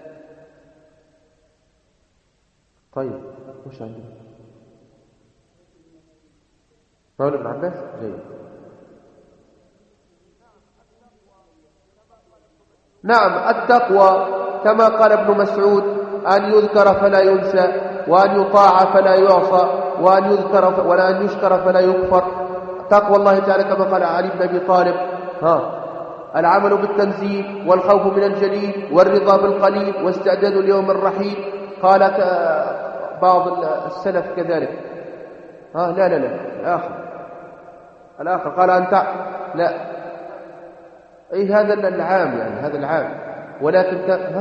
طيب وش عندك؟ مولى ابن عباس جيد. نعم التقوى كما قال ابن مسعود أن يذكر فلا ينسى، وأن يطاع فلا يعصى، وأن يذكر ولا أن يشكر فلا يكفر. تقوى الله تعالى كما قال علي بن أبي طالب العمل بالتنزيل والخوف من الجليل والرضا بالقليل واستعداد اليوم الرحيل. قال بعض السلف كذلك. لا الآخر قال لا هذا العام، يعني هذا العام. ولكن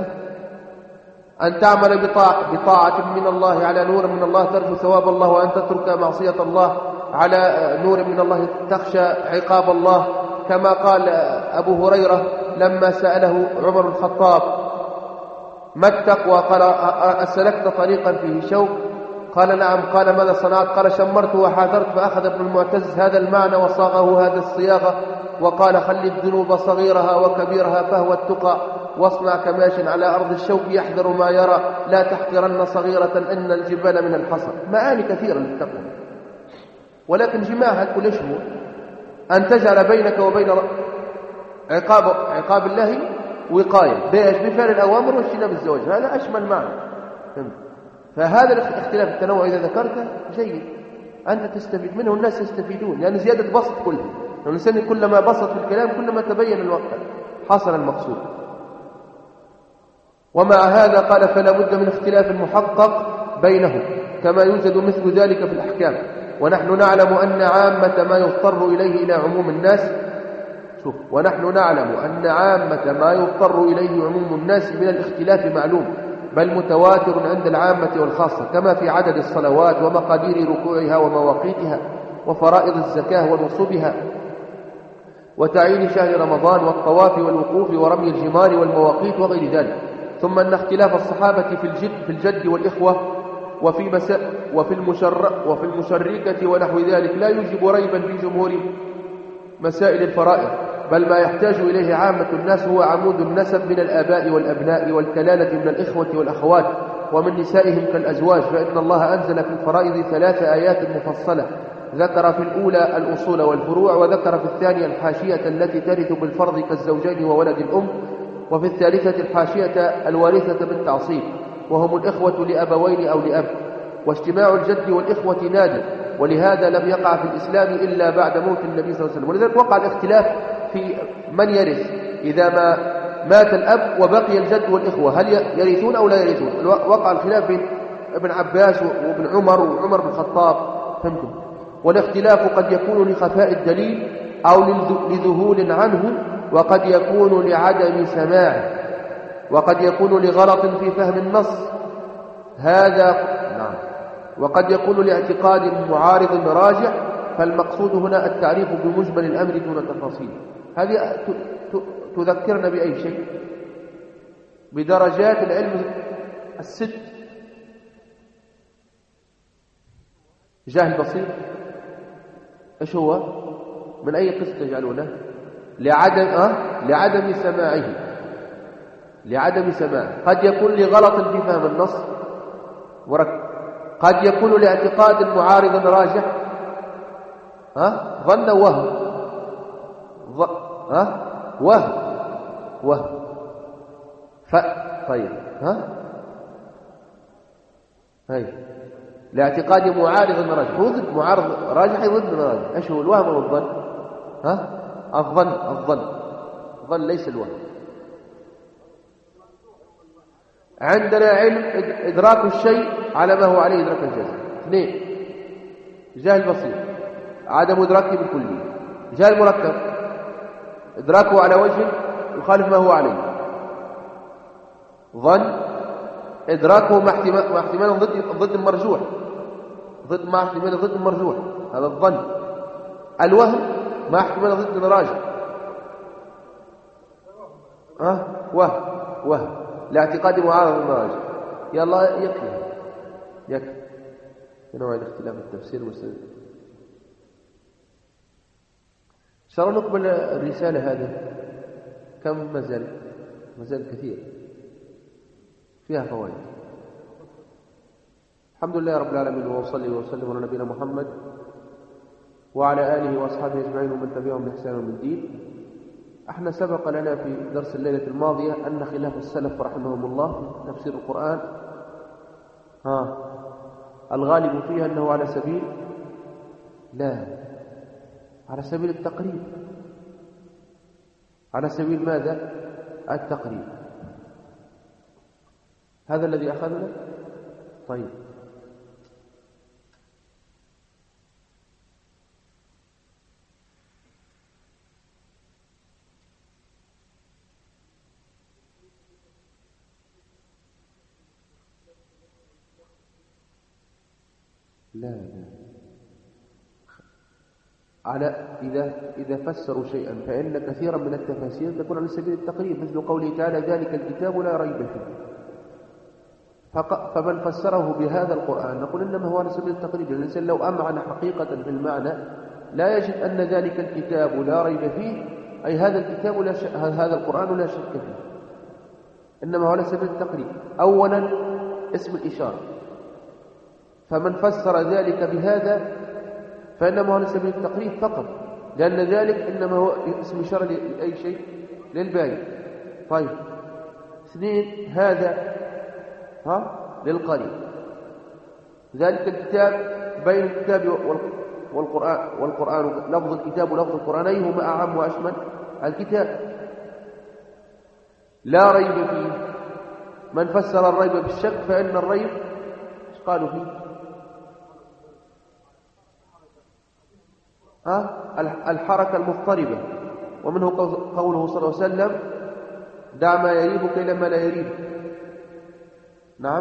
أن تعمل بطاعة من الله على نور من الله ترجو ثواب الله، وأن تترك معصية الله على نور من الله تخشى عقاب الله. كما قال أبو هريرة لما سأله عمر الخطاب ما التقوى؟ قال أسلكت طريقا فيه شوك؟ قال نعم. قال ماذا صنعت؟ قال شمرت وحاذرت. فأخذ ابن المعتز هذا المعنى وصاغه هذا الصياغة وقال خل الذنوب صغيرها وكبيرها فهو التقى، واصنع كماش على أرض الشوك يحذر ما يرى، لا تحقرن صغيرة إن الجبال من الحصى. معاني كثيرة للتقوى، ولكن جماعها كل اسمه أن تجعل بينك وبين عقاب الله وقاية بفعل الأوامر واجتناب الزواج. هذا أشمل معنى. فهذا الاختلاف التنوع إذا ذكرته جيد، أنت تستفيد منه والناس يستفيدون، لأن زيادة بسط كلها. الإنسان كلما بسط في الكلام كلما تبين الوقت حصل المقصود. ومع هذا قال فلا بد من اختلاف محقق بينهم كما يوجد مثل ذلك في الأحكام. ونحن نعلم أن عامة ما يضطر إليه إلى عموم الناس ونحن نعلم أن عامة ما يضطر إليه عموم الناس من الاختلاف معلوم، بل متواتر عند العامة والخاصة، كما في عدد الصلوات ومقادير ركوعها ومواقيتها وفرائض الزكاة ونصوبها وتعيين شهر رمضان والطواف والوقوف ورمي الجمار والمواقيت وغير ذلك. ثم أن اختلاف الصحابة في الجد والإخوة وفي المشركة ونحو ذلك لا يوجب ريبا في جمهور مسائل الفرائض، بل ما يحتاج إليه عامة الناس هو عمود النسب من الآباء والأبناء والكلالة من الإخوة والأخوات ومن نسائهم كالأزواج. فإن الله أنزل في الفرائض 3 آيات مفصلة، ذكر في الأولى الأصول والفروع، وذكر في الثانية الحاشية التي ترث بالفرض كالزوجين وولد الأم، وفي الثالثة الحاشية الوارثة بالتعصيب وهم الإخوة لأبوين أو لأب. واجتماع الجد والإخوة نادر، ولهذا لم يقع في الإسلام إلا بعد موت النبي صلى الله عليه وسلم. ولذلك وقع الاختلاف في من يرث إذا ما مات الأب وبقي الجد والإخوة، هل يرثون أو لا يرثون؟ وقع الخلاف بين ابن عباس وابن عمر وعمر بن الخطاب. فهمتم؟ والاختلاف قد يكون لخفاء الدليل أو لذهول عنه، وقد يكون لعدم سماعه، وقد يكون لغلط في فهم النص هذا، نعم، وقد يكون لاعتقاد معارض راجع. فالمقصود هنا التعريف بمجمل الأمر دون تفاصيل. هذه تذكرنا بأي شيء؟ بدرجات العلم الست. جهل بسيط ايش هو؟ من أي قسم تجعلونه؟ لعدم سماعه، لعدم سماعه. قد يكون لغلط في فهم النص، قد يكون لاعتقاد معارض راجح، ظن وهم، وهم طيب هاي لاعتقاد معارض راجح. هو ضد معارض راجح، ضد راجح. ايش هو الوهم او الظن؟ الظن ليس الوهم. عندنا علم إدراك الشيء على ما هو عليه إدراك الجزم. 2 جهل بسيط، عدم إدراكه بالكلية. جهل مركب، إدراكه على وجه يخالف ما هو عليه. ظن، إدراكه مع احتمال ضد المرجوح، مع احتمال ضد المرجوح، هذا الظن. الوهم مع احتمال ضد الراجح، وهم لاعتقاد معارض الراجح. يا الله يكفي نوع الاختلاف التفسير والسنة. شرح نقبل الرسالة هذه كم مازال كثير، فيها فوائد. الحمد لله رب العالمين، وصلي وسلم على نبينا محمد وعلى آله وأصحابه أجمعين ومن تبعهم بإحسان من الدين. احنا سبق لنا في درس الليلة الماضية أن خلاف السلف رحمهم الله في تفسير القرآن الغالب فيها أنه على سبيل التقريب. على سبيل ماذا؟ التقريب. هذا الذي أخذنا. طيب، لا إذا فسروا شيئا فإن كثيرا من التفاسير تكون على سبيل التقريب، مثل قوله تعالى ذلك الكتاب لا ريب فيه. فمن فسره بهذا القرآن نقول إنما هو على سبيل التقريب. الإنسان لو أمعن حقيقة في المعنى لا يجد أن ذلك الكتاب لا ريب فيه، أي هذا الكتاب هذا القرآن لا شك فيه، إنما هو على سبيل التقريب. أولا اسم الإشارة، فمن فسر ذلك بهذا فإنما هو على سبيل التقريب فقط، لأن ذلك إنما هو اسم إشارة لأي شيء، للباقي. طيب، 2 هذا للقريب. ذلك الكتاب بين الكتاب والقرآن لفظ الكتاب ولفظ القرآن أيهما أعم وأشمل؟ الكتاب. لا ريب فيه. من فسر الريب بالشك فإن الريب ايش قالوا فيه؟ الحركة المضطربة. ومنه قوله صلى الله عليه وسلم دع ما يريبك إلى ما لا يريبك. نعم،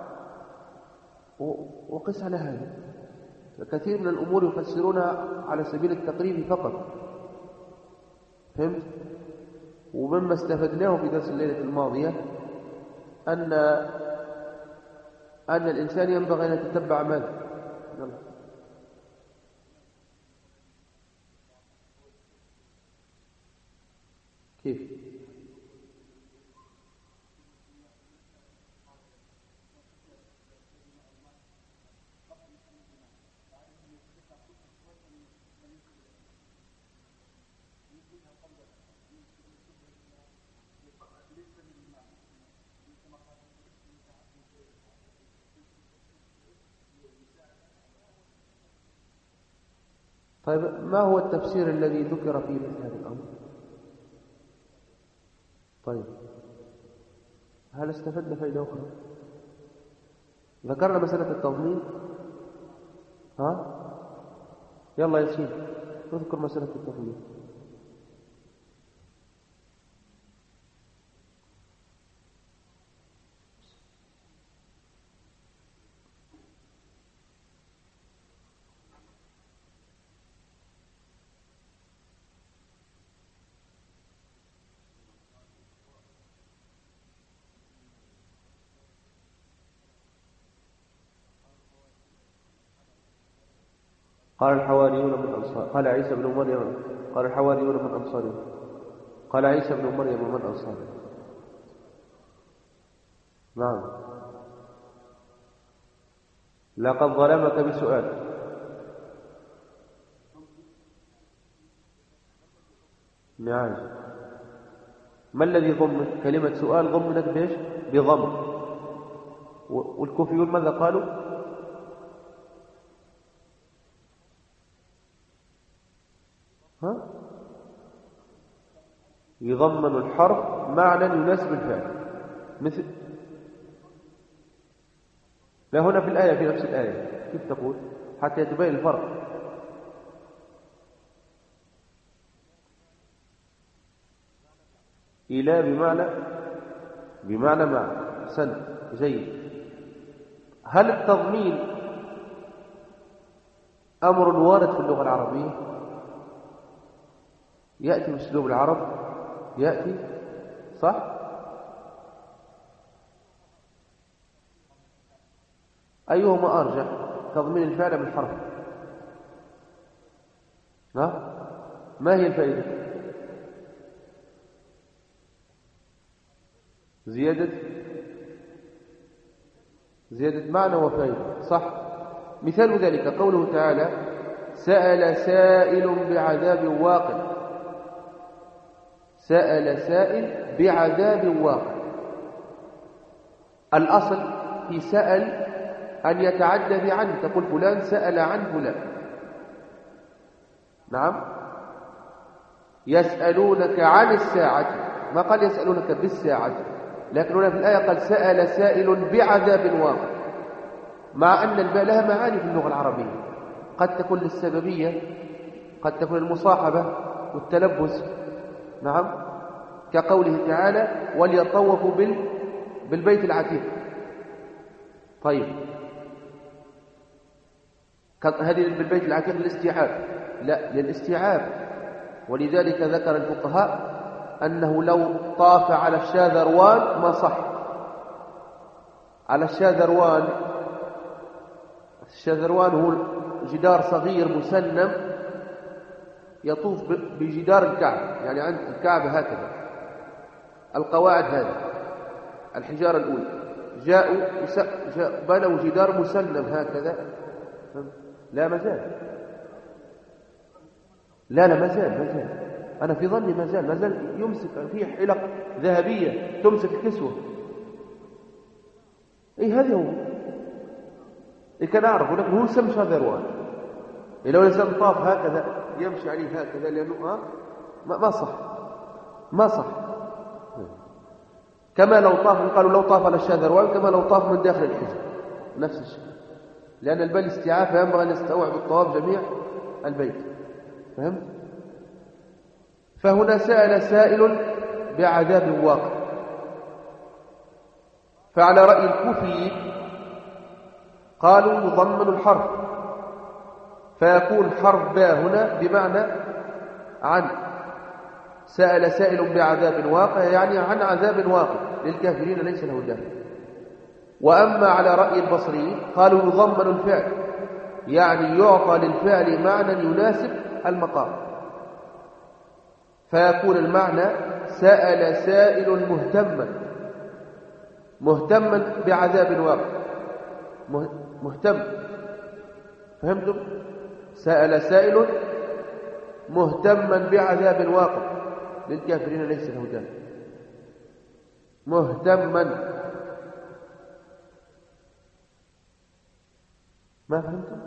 وقس على هذا. كثير من الأمور يفسرونها على سبيل التقريب فقط. فهمت؟ ومما استفدناه في درس الليلة الماضية أن الإنسان ينبغي أن يتتبع ماذا؟ كيف؟ طيب، ما هو التفسير الذي ذكر في مثل هذا الأمر؟ طيب، هل استفدنا فائدة أخرى؟ ذكرنا مسألة التضمين يلا يا سيدي اذكر مسألة التفويض. قال الحواريون من أنصار قال عيسى بن مريم قال الحواريون من أنصاري قال عيسى بن مريم من أنصاري. نعم لقد ظلمك بسؤال. نعم ما الذي ضمك؟ كلمة سؤال ضمنك بإيش؟ بضم. والكوفيون ماذا قالوا؟ يضمن الحرف معنى يناسب الفعل مثل لا هنا في الآية في نفس الآية كيف تقول حتى يتبين الفرق؟ إلى بمعنى مع. سن جيد. هل التضمين أمر وارد في اللغة العربية؟ يأتي بأسلوب العرب يأتي صح؟ أيهما أرجح تضمين الفعل بالحرف؟ ما هي الفائدة؟ زيادة معنى وفائدة صح. مثال ذلك قوله تعالى سأل سائل بعذاب واقع. سأل سائل بعذاب واقع. الأصل في سأل أن يتعدى بعن تقول فلان سأل عن فلان. نعم يسألونك عن الساعة ما قال يسألونك بالساعة لكن هنا في الآية قال سأل سائل بعذاب واقع مع أن الباء لها معاني في اللغة العربية قد تكون للسببية قد تكون المصاحبة والتلبس. نعم كقوله تعالى وليطوفوا بالبيت العتيق. طيب هذه بالبيت العتيق للاستيعاب؟ لا للاستيعاب. ولذلك ذكر الفقهاء أنه لو طاف على الشاذروان ما صح. على الشاذروان هو جدار صغير مسنم يطوف بجدار الكعبة يعني عند الكعبة هكذا القواعد هذه الحجارة الأولى جاءوا بنوا جدار مسنم هكذا. لا مازال لا مازال أنا في ظني مازال يمسك فيه حلق ذهبية تمسك الكسوة. هذا هو كان أعرف ولكن هو سم شاذروان. لو الإنسان طاف هكذا يمشي عليه هكذا لأنه ما صح كما لو طاف قالوا لو طاف على الشاذروان كما لو طاف من داخل الحجر نفس الشيء لأن البال استيعاب فينبغي أن يستوعب الطواف جميع البيت. فهمت؟ فهنا سأل سائل بعذاب واقع. فعلى رأي الكوفي قالوا يضمن الحرف فيكون حرف باء هنا بمعنى عن. سأل سائل بعذاب واقع يعني عن عذاب واقع للكافرين ليس له دافع. وأما على رأي البصري قالوا يضمن الفعل يعني يعطى للفعل معنى يناسب المقام فيكون المعنى سأل سائل مهتما بعذاب واقع. مهتم. فهمتم؟ سأل سائل مهتما بعذاب واقع للكافرين ليس له دافع. مهتما. ما فهمتم؟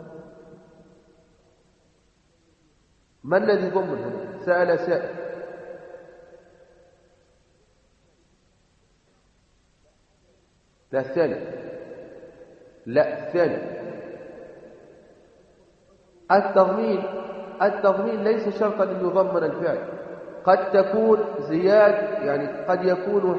ما الذي ضمن هنا؟ سأل سائل لا الثاني التضمين ليس شرطا أن يضمن الفعل، قد تكون زيادة، يعني قد يكون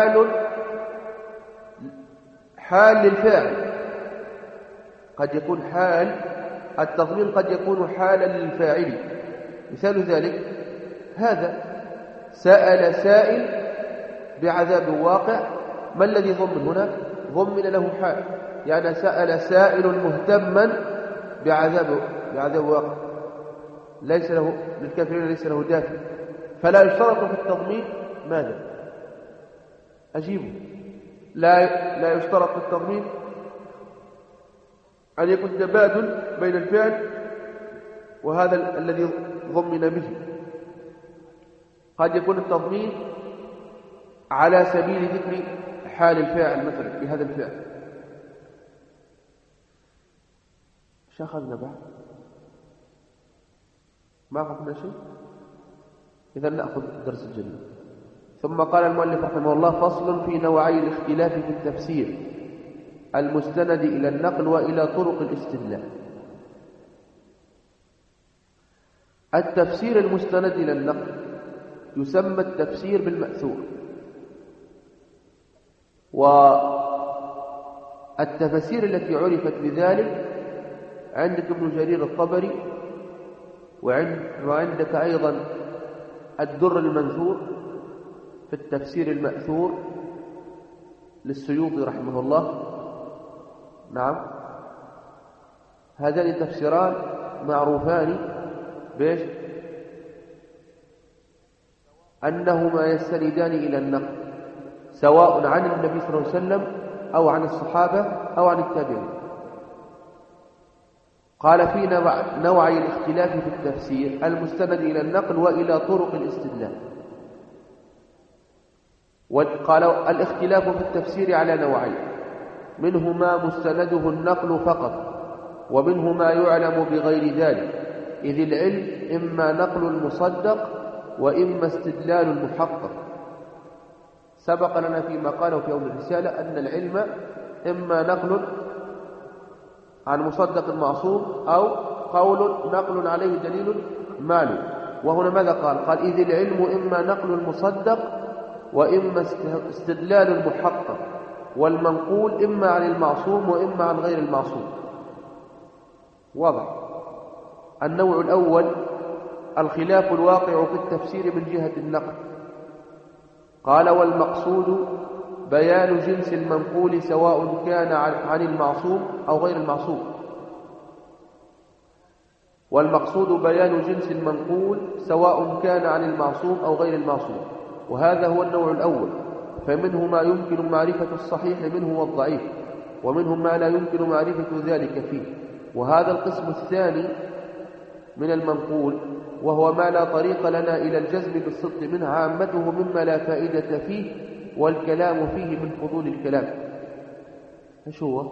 حال للفعل، قد يكون حال التضمين قد يكون حالا للفاعل. مثال ذلك هذا سأل سائل بعذاب واقع، ما الذي ضمن هنا؟ ضمن له حال، يعني سأل سائل مهتما بعذاب واقع ليس له للكافرين ليس له دافع، فلا يشترط في التضمين ماذا؟ أجيبه. لا يشترط في التضمين أن يكون تبادل بين الفعل وهذا الذي ضمن به. قد يكون التضمين على سبيل ذكر حال الفاعل مثلا بهذا الفعل. ايش أخذنا بعد؟ ما أخذنا شيء؟ إذا نأخذ الدرس الجديد. ثم قال المؤلف رحمه الله: فصل في نوعي الاختلاف في التفسير المستند إلى النقل وإلى طرق الاستدلال. التفسير المستند إلى النقل يسمى التفسير بالمأثور، والتفسير التي عرفت بذلك عندك ابن جرير الطبري، وعندك أيضا الدر المنثور في التفسير المأثور للسيوطي رحمه الله. نعم، هذان تفسيران معروفان بإيش؟ أنهما يستندان إلى النقل، سواء عن النبي صلى الله عليه وسلم أو عن الصحابة أو عن التابعين. قال: في نوعي الاختلاف في التفسير المستند إلى النقل وإلى طرق الاستدلال. وقال: الاختلاف في التفسير على نوعين: منه ما مستنده النقل فقط، ومنه ما يعلم بغير ذلك، إذ العلم إما نقل المصدق وإما استدلال المحقق. سبق لنا فيما قاله في أول الرسالة أن العلم إما نقل عن مصدق معصوم أو قول نقل عليه دليل مالي. وهنا ماذا قال؟ إذ العلم إما نقل المصدق وإما استدلال المحقق، والمنقول إما عن المعصوم وإما عن غير المعصوم. واضح. النوع الأول الخلاف الواقع في التفسير من جهة النقل. قال: والمقصود بيان جنس المنقول سواء كان عن المعصوم أو غير المعصوم. والمقصود بيان جنس المنقول سواء كان عن المعصوم أو غير المعصوم، وهذا هو النوع الأول. فمنه ما يمكن معرفة الصحيح منه والضعيف، ومنهم ما لا يمكن معرفة ذلك فيه. وهذا القسم الثاني من المنقول، وهو ما لا طريق لنا إلى الجزم بالصدق منه، عامته مما لا فائدة فيه والكلام فيه من فضول الكلام. ايش هو؟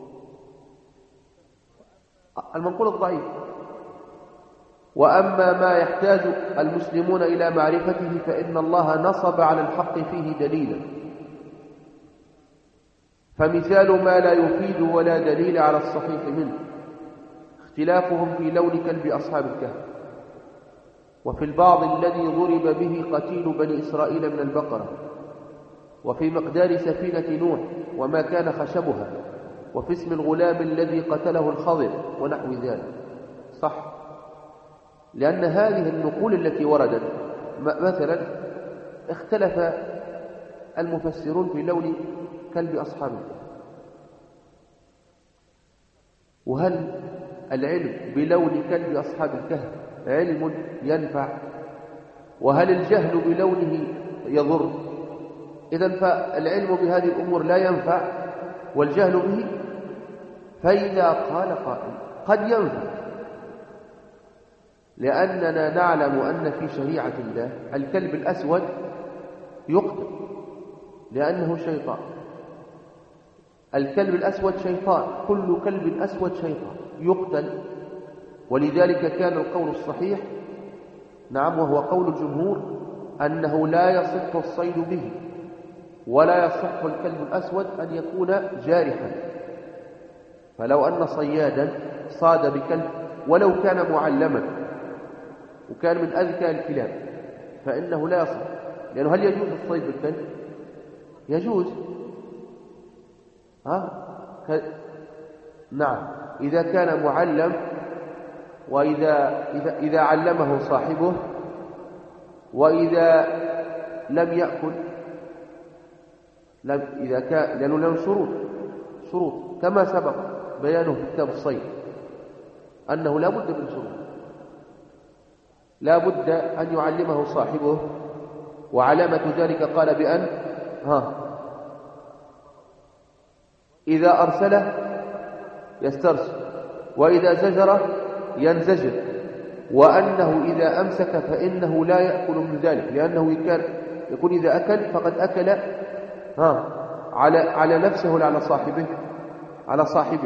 المنقول الضعيف. وأما ما يحتاج المسلمون إلى معرفته فإن الله نصب على الحق فيه دليلا. فمثال ما لا يفيد ولا دليل على الصحيح منه اختلافهم في لون كلب أصحاب الكهف، وفي البعض الذي ضرب به قتيل بني إسرائيل من البقرة، وفي مقدار سفينة نوح وما كان خشبها، وفي اسم الغلام الذي قتله الخضر ونحو ذلك. صح، لأن هذه النقول التي وردت مثلا اختلف المفسرون في لون كلب أصحاب الكهف، وهل العلم بلون كلب أصحاب الكهف علم ينفع؟ وهل الجهل بلونه يضر؟ إذن فالعلم بهذه الأمور لا ينفع والجهل به. فإذا قال قائل قد ينفع، لأننا نعلم أن في شريعة الله الكلب الأسود يقتل لأنه شيطان. الكلب الأسود شيطان، كل كلب أسود شيطان يقتل. ولذلك كان القول الصحيح، نعم، وهو قول الجمهور، أنه لا يصح الصيد به، ولا يصح الكلب الأسود أن يكون جارحا. فلو أن صيادا صاد بكلب ولو كان معلما وكان من أذكى الكلاب فإنه لا يصح، لأنه هل يجوز الصيد بالكلب؟ يجوز. نعم، إذا كان معلم، وإذا علمه صاحبه، وإذا لم يأكل، إذا كان، لأنه له شروط كما سبق بيانه في كتاب الصيد أنه لا بد من شروط، لا بد أن يعلمه صاحبه. وعلامة ذلك قال بأن إذا أرسله يسترسل، وإذا زجره ينزجر، وأنه إذا أمسك فإنه لا يأكل من ذلك، لأنه يكون إذا أكل فقد أكل على نفسه ولا على صاحبه؟ على صاحبه،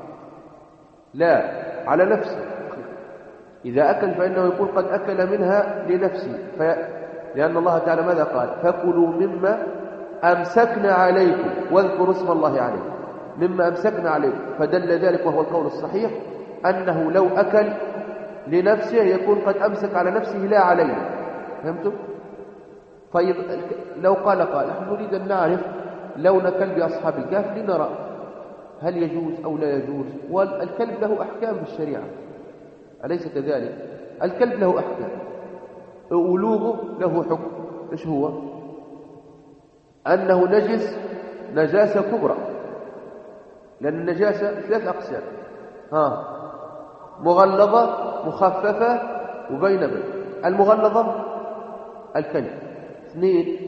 لا على نفسه. إذا أكل فإنه يكون قد أكل منها لنفسه، لأن الله تعالى ماذا قال؟ فكلوا مما أمسكنا عليكم واذكروا اسم الله عليه، مما أمسكنا عليكم. فدل ذلك، وهو القول الصحيح، أنه لو أكل لنفسه يكون قد أمسك على نفسه لا عليه. فهمتم؟ طيب، لو قال نحن نريد أن نعرف لون كلب أصحاب الكهف لنرى هل يجوز أو لا يجوز. والكلب له أحكام في الشريعة، أليس كذلك؟ الكلب له أحكام، أولوغه له حكم. إيش هو؟ أنه نجاسة كبرى، لأن النجاسة 3 أقسام: مغلظة، مخففة، وبين. المغلظة الكلب. 2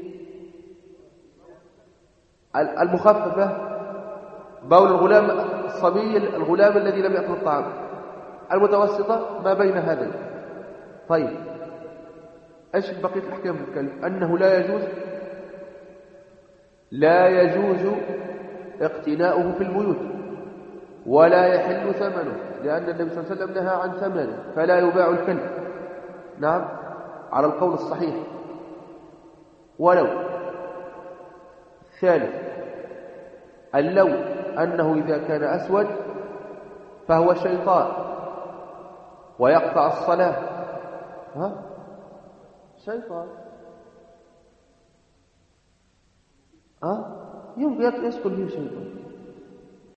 المخففة بول الغلام الصبي، الغلام الذي لم يأكل الطعام. المتوسطة ما بين هذين. طيب، ايش بقية الأحكام في الكلب؟ أنه لا يجوز اقتناؤه في البيوت، ولا يحل ثمنه، لأن النبي صلى الله عليه وسلم نهى عن ثمنه، فلا يباع الكلب. نعم، على القول الصحيح. ولو ثالث اللون، أنه إذا كان أسود فهو شيطان ويقطع الصلاة. شيطان يمكن يسكن فيه شيطان.